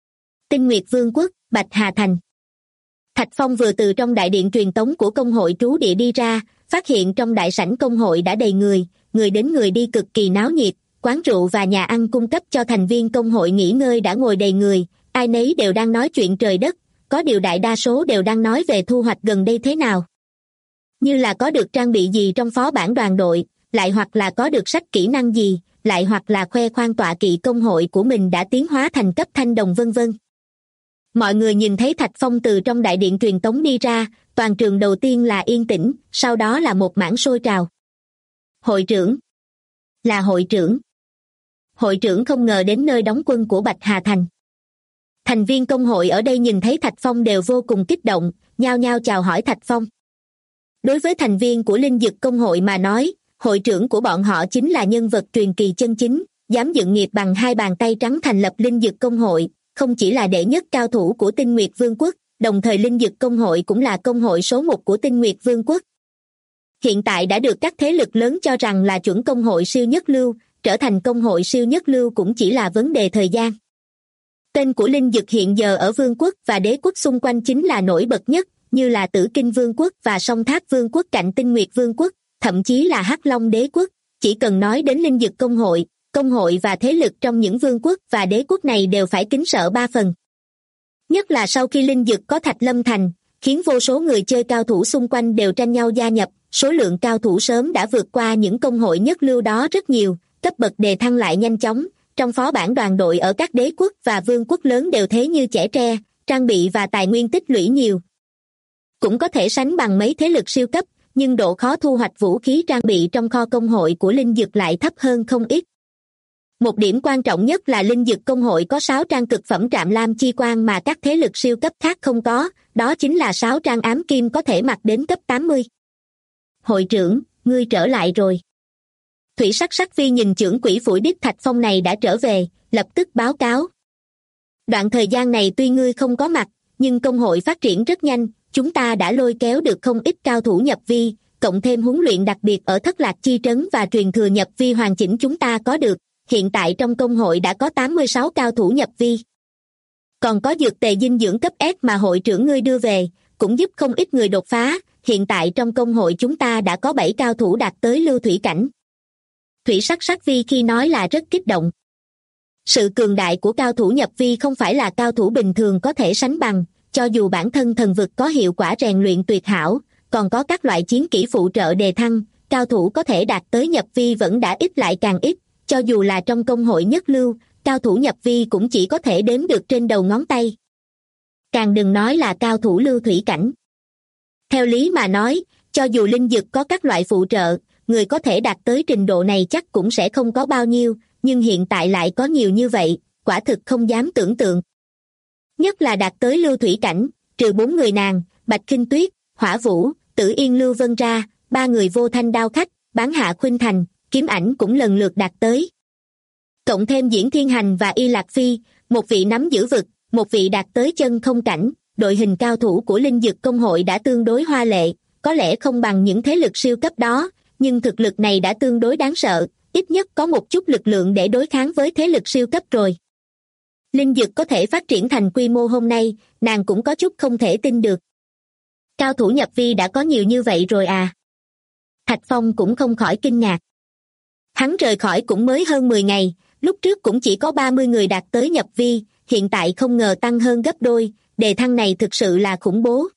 Tinh Nguyệt Vương quốc, Bạch Hà Thành. Thạch Phong vừa từ trong đại điện truyền tống của công hội trú địa đi ra, phát hiện trong đại sảnh công hội đã đầy người đến người đi cực kỳ náo nhiệt, quán rượu và nhà ăn cung cấp cho thành viên công hội nghỉ ngơi đã ngồi đầy người, ai nấy đều đang nói chuyện trời đất, có điều đại đa số đều đang nói về thu hoạch gần đây thế nào. Như là có được trang bị gì trong phó bản đoàn đội, lại hoặc là có được sách kỹ năng gì, lại hoặc là khoe khoang tọa kỵ công hội của mình đã tiến hóa thành cấp thanh đồng vân vân. Mọi người nhìn thấy Thạch Phong từ trong đại điện truyền tống đi ra, toàn trường đầu tiên là yên tĩnh, sau đó là một mảng sôi trào. Hội trưởng. Là hội trưởng. Hội trưởng không ngờ đến nơi đóng quân của Bạch Hà Thành. Thành viên công hội ở đây nhìn thấy Thạch Phong đều vô cùng kích động, nhao nhao chào hỏi Thạch Phong. Đối với thành viên của Linh Dực công hội mà nói, hội trưởng của bọn họ chính là nhân vật truyền kỳ chân chính, dám dựng nghiệp bằng 2 bàn tay trắng thành lập Linh Dực công hội, không chỉ là đệ nhất cao thủ của Tinh Nguyệt Vương quốc, đồng thời Linh Dực công hội cũng là công hội số 1 của Tinh Nguyệt Vương quốc. Hiện tại đã được các thế lực lớn cho rằng là chuẩn công hội siêu nhất lưu, trở thành công hội siêu nhất lưu cũng chỉ là vấn đề thời gian. Tên của Linh Dực hiện giờ ở vương quốc và đế quốc xung quanh chính là nổi bật nhất, như là Tử Kinh Vương quốc và Song Tháp Vương quốc cạnh Tinh Nguyệt Vương quốc, thậm chí là Hắc Long đế quốc. Chỉ cần nói đến Linh Dực công hội và thế lực trong những vương quốc và đế quốc này đều phải kính sợ 3 phần. Nhất là sau khi Linh Dực có Thạch Lâm Thành, khiến vô số người chơi cao thủ xung quanh đều tranh nhau gia nhập, số lượng cao thủ sớm đã vượt qua những công hội nhất lưu đó rất nhiều, cấp bậc đề thăng lại nhanh chóng, trong phó bản đoàn đội ở các đế quốc và vương quốc lớn đều thế như chẻ tre, trang bị và tài nguyên tích lũy nhiều. Cũng có thể sánh bằng mấy thế lực siêu cấp, nhưng độ khó thu hoạch vũ khí trang bị trong kho công hội của Linh Dực lại thấp hơn không ít. Một điểm quan trọng nhất là Linh Dực công hội có 6 trang cực phẩm trạm lam chi quang mà các thế lực siêu cấp khác không có, đó chính là 6 trang ám kim có thể mặc đến cấp 80. Hội trưởng, ngươi trở lại rồi. Thủy Sắc Sắc Vi nhìn trưởng quỹ phủi đít Thạch Phong này đã trở về, lập tức báo cáo. Đoạn thời gian này tuy ngươi không có mặt, nhưng công hội phát triển rất nhanh, chúng ta đã lôi kéo được không ít cao thủ nhập vi, cộng thêm huấn luyện đặc biệt ở Thất Lạc Chi Trấn và truyền thừa nhập vi hoàn chỉnh chúng ta có được, hiện tại trong công hội đã có 86 cao thủ nhập vi. Còn có dược tề dinh dưỡng cấp S mà hội trưởng ngươi đưa về, cũng giúp không ít người đột phá, hiện tại trong công hội chúng ta đã có 7 cao thủ đạt tới lưu thủy cảnh. Thủy Sắc Sắc Vi khi nói là rất kích động. Sự cường đại của cao thủ nhập vi không phải là cao thủ bình thường có thể sánh bằng, cho dù bản thân thần vực có hiệu quả rèn luyện tuyệt hảo, còn có các loại chiến kỹ phụ trợ đề thăng, cao thủ có thể đạt tới nhập vi vẫn đã ít lại càng ít, cho dù là trong công hội nhất lưu, cao thủ nhập vi cũng chỉ có thể đếm được trên đầu ngón tay. Càng đừng nói là cao thủ lưu thủy cảnh. Theo lý mà nói, cho dù Linh Dực có các loại phụ trợ, người có thể đạt tới trình độ này chắc cũng sẽ không có bao nhiêu, nhưng hiện tại lại có nhiều như vậy, quả thực không dám tưởng tượng. Nhất là đạt tới lưu thủy cảnh, trừ 4 người nàng, Bạch Khinh Tuyết, Hỏa Vũ, Tử Yên Lưu Vân ra, 3 người Vô Thanh Đao Khách, Bán Hạ Khuynh Thành, Kiếm Ảnh cũng lần lượt đạt tới. Cộng thêm Diễn Thiên Hành và Y Lạc Phi, một vị nắm giữ vực, một vị đạt tới chân không cảnh, đội hình cao thủ của Linh Dực công hội đã tương đối hoa lệ, có lẽ không bằng những thế lực siêu cấp đó, nhưng thực lực này đã tương đối đáng sợ, ít nhất có một chút lực lượng để đối kháng với thế lực siêu cấp rồi. Linh Dực có thể phát triển thành quy mô hôm nay, nàng cũng có chút không thể tin được. Cao thủ nhập vi đã có nhiều như vậy rồi à? Thạch Phong cũng không khỏi kinh ngạc. Hắn rời khỏi cũng mới hơn 10 ngày, lúc trước cũng chỉ có 30 người đạt tới nhập vi, hiện tại không ngờ tăng hơn gấp đôi, đề thăng này thực sự là khủng bố.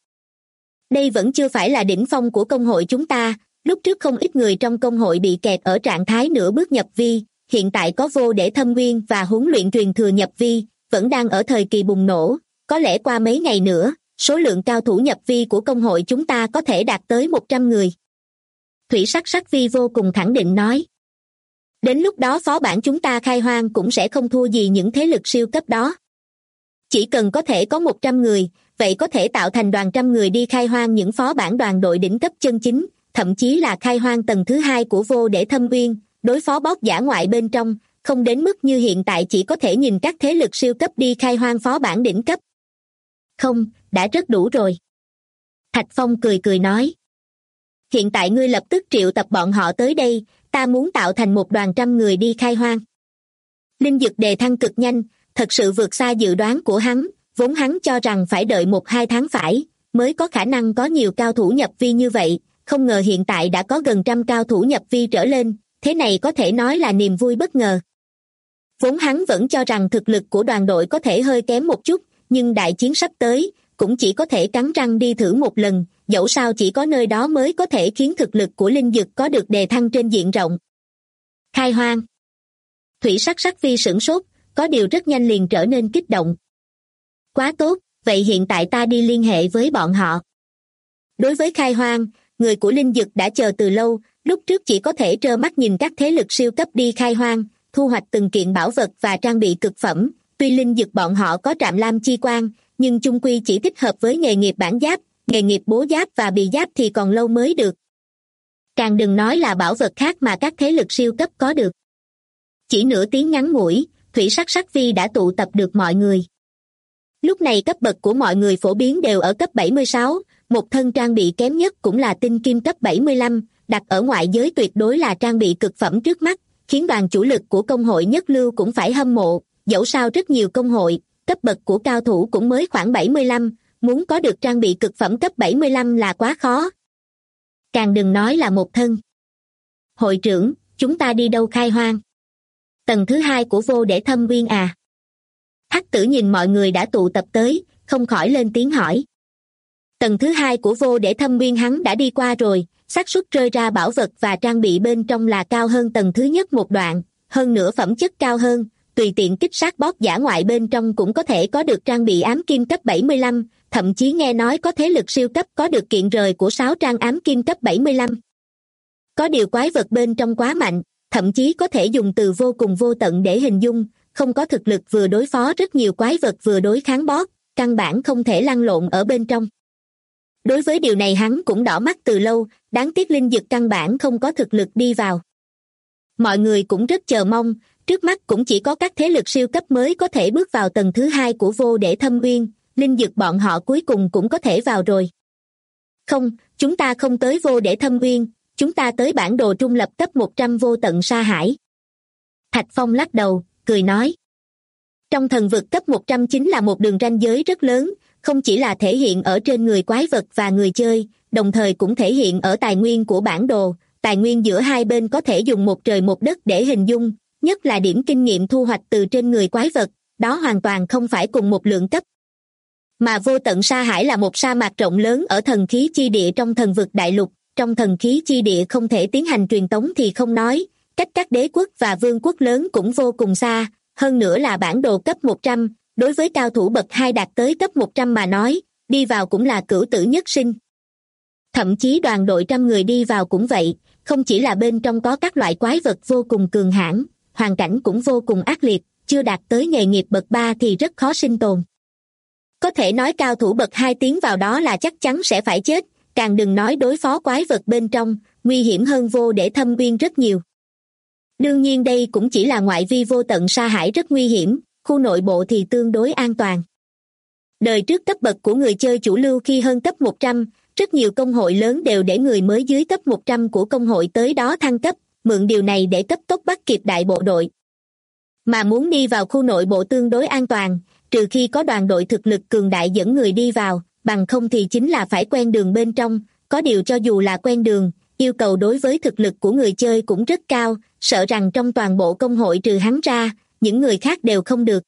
Đây vẫn chưa phải là đỉnh phong của công hội chúng ta, lúc trước không ít người trong công hội bị kẹt ở trạng thái nửa bước nhập vi, hiện tại có vô để thâm nguyên và huấn luyện truyền thừa nhập vi, vẫn đang ở thời kỳ bùng nổ, có lẽ qua mấy ngày nữa, số lượng cao thủ nhập vi của công hội chúng ta có thể đạt tới 100 người. Thủy Sắc Sắc Vi vô cùng khẳng định nói. Đến lúc đó phó bản chúng ta khai hoang cũng sẽ không thua gì những thế lực siêu cấp đó. Chỉ cần có thể có 100 người, vậy có thể tạo thành đoàn trăm người đi khai hoang những phó bản đoàn đội đỉnh cấp chân chính, thậm chí là khai hoang tầng thứ 2 của vô để thâm uyên, đối phó boss giả ngoại bên trong, không đến mức như hiện tại chỉ có thể nhìn các thế lực siêu cấp đi khai hoang phó bản đỉnh cấp. Không, đã rất đủ rồi. Thạch Phong cười cười nói. Hiện tại ngươi lập tức triệu tập bọn họ tới đây, ta muốn tạo thành một đoàn trăm người đi khai hoang. Linh dực đề thăng cực nhanh, thật sự vượt xa dự đoán của hắn, vốn hắn cho rằng phải đợi 1-2 tháng mới có khả năng có nhiều cao thủ nhập vi như vậy, không ngờ hiện tại đã có gần 100 cao thủ nhập vi trở lên, thế này có thể nói là niềm vui bất ngờ. Vốn hắn vẫn cho rằng thực lực của đoàn đội có thể hơi kém một chút, nhưng đại chiến sắp tới, cũng chỉ có thể cắn răng đi thử một lần, dẫu sao chỉ có nơi đó mới có thể khiến thực lực của linh dực có được đề thăng trên diện rộng. Khai hoang. Thủy Sắc Sắc Vi sửng sốt, có điều rất nhanh liền trở nên kích động. Quá tốt, vậy hiện tại ta đi liên hệ với bọn họ. Đối với khai hoang, người của linh dực đã chờ từ lâu, lúc trước chỉ có thể trơ mắt nhìn các thế lực siêu cấp đi khai hoang, thu hoạch từng kiện bảo vật và trang bị cực phẩm, tuy linh dực bọn họ có trạm lam chi quan, nhưng chung quy chỉ thích hợp với nghề nghiệp bản giáp, nghề nghiệp bố giáp và bì giáp thì còn lâu mới được. Càng đừng nói là bảo vật khác mà các thế lực siêu cấp có được. Chỉ nửa tiếng ngắn ngủi, Thủy Sắc Sắc Vi đã tụ tập được mọi người. Lúc này cấp bậc của mọi người phổ biến đều ở cấp 76, một thân trang bị kém nhất cũng là tinh kim cấp 75, đặt ở ngoại giới tuyệt đối là trang bị cực phẩm trước mắt, khiến đoàn chủ lực của công hội nhất lưu cũng phải hâm mộ, dẫu sao rất nhiều công hội, cấp bậc của cao thủ cũng mới khoảng 75, muốn có được trang bị cực phẩm cấp 75 là quá khó. Càng đừng nói là một thân. Hội trưởng, chúng ta đi đâu khai hoang? Tầng thứ 2 của vô để thâm uyên à? Hắc Tử nhìn mọi người đã tụ tập tới, không khỏi lên tiếng hỏi. Tầng thứ 2 của vô để thâm uyên hắn đã đi qua rồi, xác suất rơi ra bảo vật và trang bị bên trong là cao hơn tầng thứ nhất một đoạn, hơn nữa phẩm chất cao hơn, tùy tiện kích sát boss giả ngoại bên trong cũng có thể có được trang bị ám kim cấp 75, thậm chí nghe nói có thế lực siêu cấp có được kiện rời của 6 trang ám kim cấp 75. Có điều quái vật bên trong quá mạnh, thậm chí có thể dùng từ vô cùng vô tận để hình dung, không có thực lực vừa đối phó rất nhiều quái vật vừa đối kháng boss, căn bản không thể lăn lộn ở bên trong. Đối với điều này hắn cũng đỏ mắt từ lâu, đáng tiếc linh dực căn bản không có thực lực đi vào. Mọi người cũng rất chờ mong, trước mắt cũng chỉ có các thế lực siêu cấp mới có thể bước vào tầng thứ 2 của vô để thâm uyên, linh dực bọn họ cuối cùng cũng có thể vào rồi. Không, chúng ta không tới vô để thâm uyên, chúng ta tới bản đồ trung lập cấp 100 vô tận sa hải. Thạch Phong lắc đầu, cười nói. Trong thần vực cấp 100 chính là một đường ranh giới rất lớn, không chỉ là thể hiện ở trên người quái vật và người chơi, đồng thời cũng thể hiện ở tài nguyên của bản đồ, tài nguyên giữa hai bên có thể dùng một trời một đất để hình dung, nhất là điểm kinh nghiệm thu hoạch từ trên người quái vật, đó hoàn toàn không phải cùng một lượng cấp. Mà vô tận sa hải là một sa mạc rộng lớn ở thần khí chi địa trong thần vực đại lục, trong thần khí chi địa không thể tiến hành truyền tống thì không nói, cách các đế quốc và vương quốc lớn cũng vô cùng xa, hơn nữa là bản đồ cấp 100, đối với cao thủ bậc 2 đạt tới cấp 100 mà nói, đi vào cũng là cửu tử nhất sinh. Thậm chí đoàn đội trăm người đi vào cũng vậy, không chỉ là bên trong có các loại quái vật vô cùng cường hãn, hoàn cảnh cũng vô cùng ác liệt, chưa đạt tới nghề nghiệp bậc 3 thì rất khó sinh tồn. Có thể nói cao thủ bậc 2 tiến vào đó là chắc chắn sẽ phải chết, càng đừng nói đối phó quái vật bên trong, nguy hiểm hơn vô để thâm uyên rất nhiều. Đương nhiên đây cũng chỉ là ngoại vi vô tận sa hải rất nguy hiểm, khu nội bộ thì tương đối an toàn. Đời trước cấp bậc của người chơi chủ lưu khi hơn cấp 100, rất nhiều công hội lớn đều để người mới dưới cấp 100 của công hội tới đó thăng cấp, mượn điều này để cấp tốc bắt kịp đại bộ đội. Mà muốn đi vào khu nội bộ tương đối an toàn, trừ khi có đoàn đội thực lực cường đại dẫn người đi vào, bằng không thì chính là phải quen đường bên trong, có điều cho dù là quen đường, yêu cầu đối với thực lực của người chơi cũng rất cao, sợ rằng trong toàn bộ công hội trừ hắn ra, những người khác đều không được.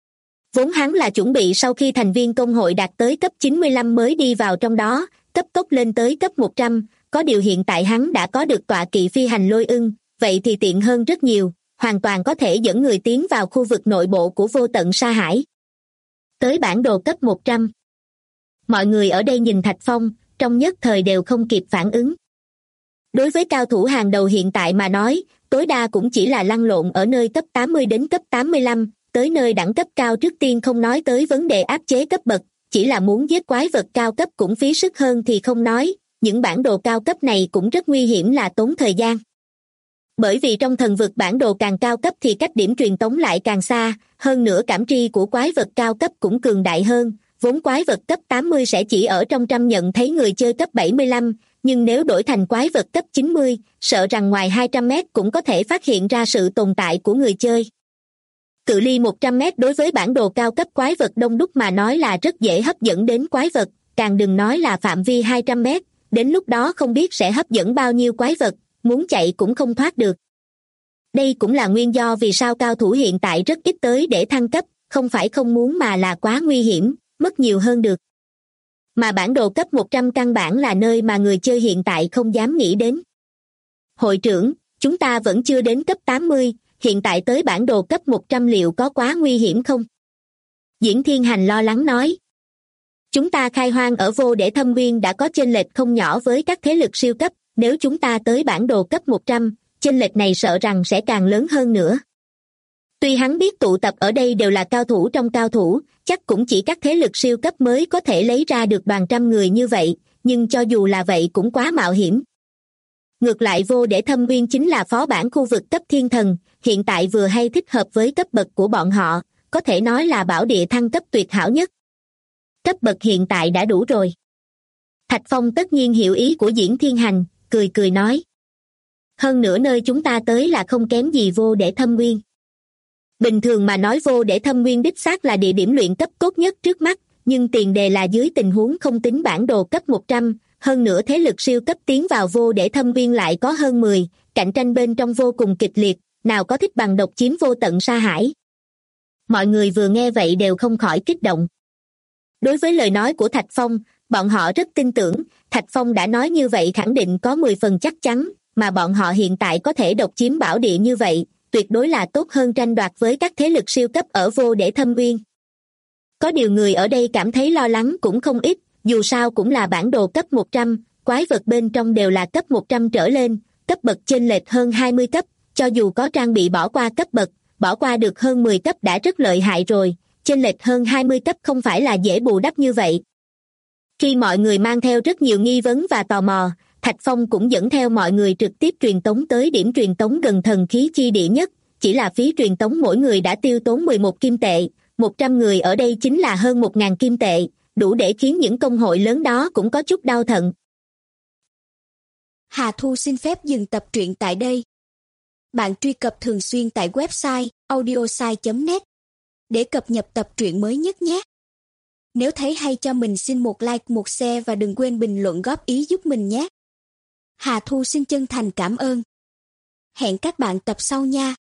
Vốn hắn là chuẩn bị sau khi thành viên công hội đạt tới cấp 95 mới đi vào trong đó, cấp tốc lên tới cấp 100, có điều hiện tại hắn đã có được tọa kỵ phi hành lôi ưng, vậy thì tiện hơn rất nhiều, hoàn toàn có thể dẫn người tiến vào khu vực nội bộ của vô tận sa hải. Tới bản đồ cấp 100. Mọi người ở đây nhìn Thạch Phong, trong nhất thời đều không kịp phản ứng. Đối với cao thủ hàng đầu hiện tại mà nói, tối đa cũng chỉ là lăn lộn ở nơi cấp 80 đến cấp 85, tới nơi đẳng cấp cao trước tiên không nói tới vấn đề áp chế cấp bậc, chỉ là muốn giết quái vật cao cấp cũng phí sức hơn thì không nói, những bản đồ cao cấp này cũng rất nguy hiểm là tốn thời gian. Bởi vì trong thần vực bản đồ càng cao cấp thì cách điểm truyền tống lại càng xa, hơn nữa cảm tri của quái vật cao cấp cũng cường đại hơn, vốn quái vật cấp 80 sẽ chỉ ở trong trăm nhận thấy người chơi cấp 75, nhưng nếu đổi thành quái vật cấp 90, sợ rằng ngoài 200 mét cũng có thể phát hiện ra sự tồn tại của người chơi. Cự ly 100 mét đối với bản đồ cao cấp quái vật đông đúc mà nói là rất dễ hấp dẫn đến quái vật, càng đừng nói là phạm vi 200 mét, đến lúc đó không biết sẽ hấp dẫn bao nhiêu quái vật, muốn chạy cũng không thoát được. Đây cũng là nguyên do vì sao cao thủ hiện tại rất ít tới để thăng cấp, không phải không muốn mà là quá nguy hiểm, mất nhiều hơn được. Mà bản đồ cấp 100 căn bản là nơi mà người chơi hiện tại không dám nghĩ đến. Hội trưởng, chúng ta vẫn chưa đến cấp 80, hiện tại tới bản đồ cấp 100 liệu có quá nguy hiểm không? Diễn Thiên Hành lo lắng nói. Chúng ta khai hoang ở vô để thâm nguyên đã có chênh lệch không nhỏ với các thế lực siêu cấp, nếu chúng ta tới bản đồ cấp 100, chênh lệch này sợ rằng sẽ càng lớn hơn nữa. Tuy hắn biết tụ tập ở đây đều là cao thủ trong cao thủ, chắc cũng chỉ các thế lực siêu cấp mới có thể lấy ra được đoàn trăm người như vậy, nhưng cho dù là vậy cũng quá mạo hiểm. Ngược lại vô để thâm nguyên chính là phó bản khu vực cấp thiên thần, hiện tại vừa hay thích hợp với cấp bậc của bọn họ, có thể nói là bảo địa thăng cấp tuyệt hảo nhất. Cấp bậc hiện tại đã đủ rồi. Thạch Phong tất nhiên hiểu ý của Diễn Thiên Hành, cười cười nói. Hơn nữa nơi chúng ta tới là không kém gì vô để thâm nguyên. Bình thường mà nói vô để thâm nguyên đích xác là địa điểm luyện cấp tốt nhất trước mắt, nhưng tiền đề là dưới tình huống không tính bản đồ cấp 100, hơn nữa thế lực siêu cấp tiến vào vô để thâm nguyên lại có hơn 10, cạnh tranh bên trong vô cùng kịch liệt, nào có thích bằng độc chiếm vô tận sa hải. Mọi người vừa nghe vậy đều không khỏi kích động. Đối với lời nói của Thạch Phong, bọn họ rất tin tưởng, Thạch Phong đã nói như vậy khẳng định có 10 phần chắc chắn, mà bọn họ hiện tại có thể độc chiếm bảo địa như vậy, tuyệt đối là tốt hơn tranh đoạt với các thế lực siêu cấp ở vô để thâm nguyên. Có điều người ở đây cảm thấy lo lắng cũng không ít, dù sao cũng là bản đồ cấp 100, quái vật bên trong đều là cấp 100 trở lên, cấp bậc chênh lệch hơn 20 cấp, cho dù có trang bị bỏ qua cấp bậc, bỏ qua được hơn 10 cấp đã rất lợi hại rồi, chênh lệch hơn 20 cấp không phải là dễ bù đắp như vậy. Khi mọi người mang theo rất nhiều nghi vấn và tò mò, Thạch Phong cũng dẫn theo mọi người trực tiếp truyền tống tới điểm truyền tống gần thần khí chi địa nhất, chỉ là phí truyền tống mỗi người đã tiêu tốn 11 kim tệ, 100 người ở đây chính là hơn 1.000 kim tệ, đủ để khiến những công hội lớn đó cũng có chút đau thận. Hà Thu xin phép dừng tập truyện tại đây. Bạn truy cập thường xuyên tại website audiosai.net để cập nhật tập truyện mới nhất nhé. Nếu thấy hay cho mình xin một like, một share và đừng quên bình luận góp ý giúp mình nhé. Hà Thu xin chân thành cảm ơn. Hẹn các bạn tập sau nha.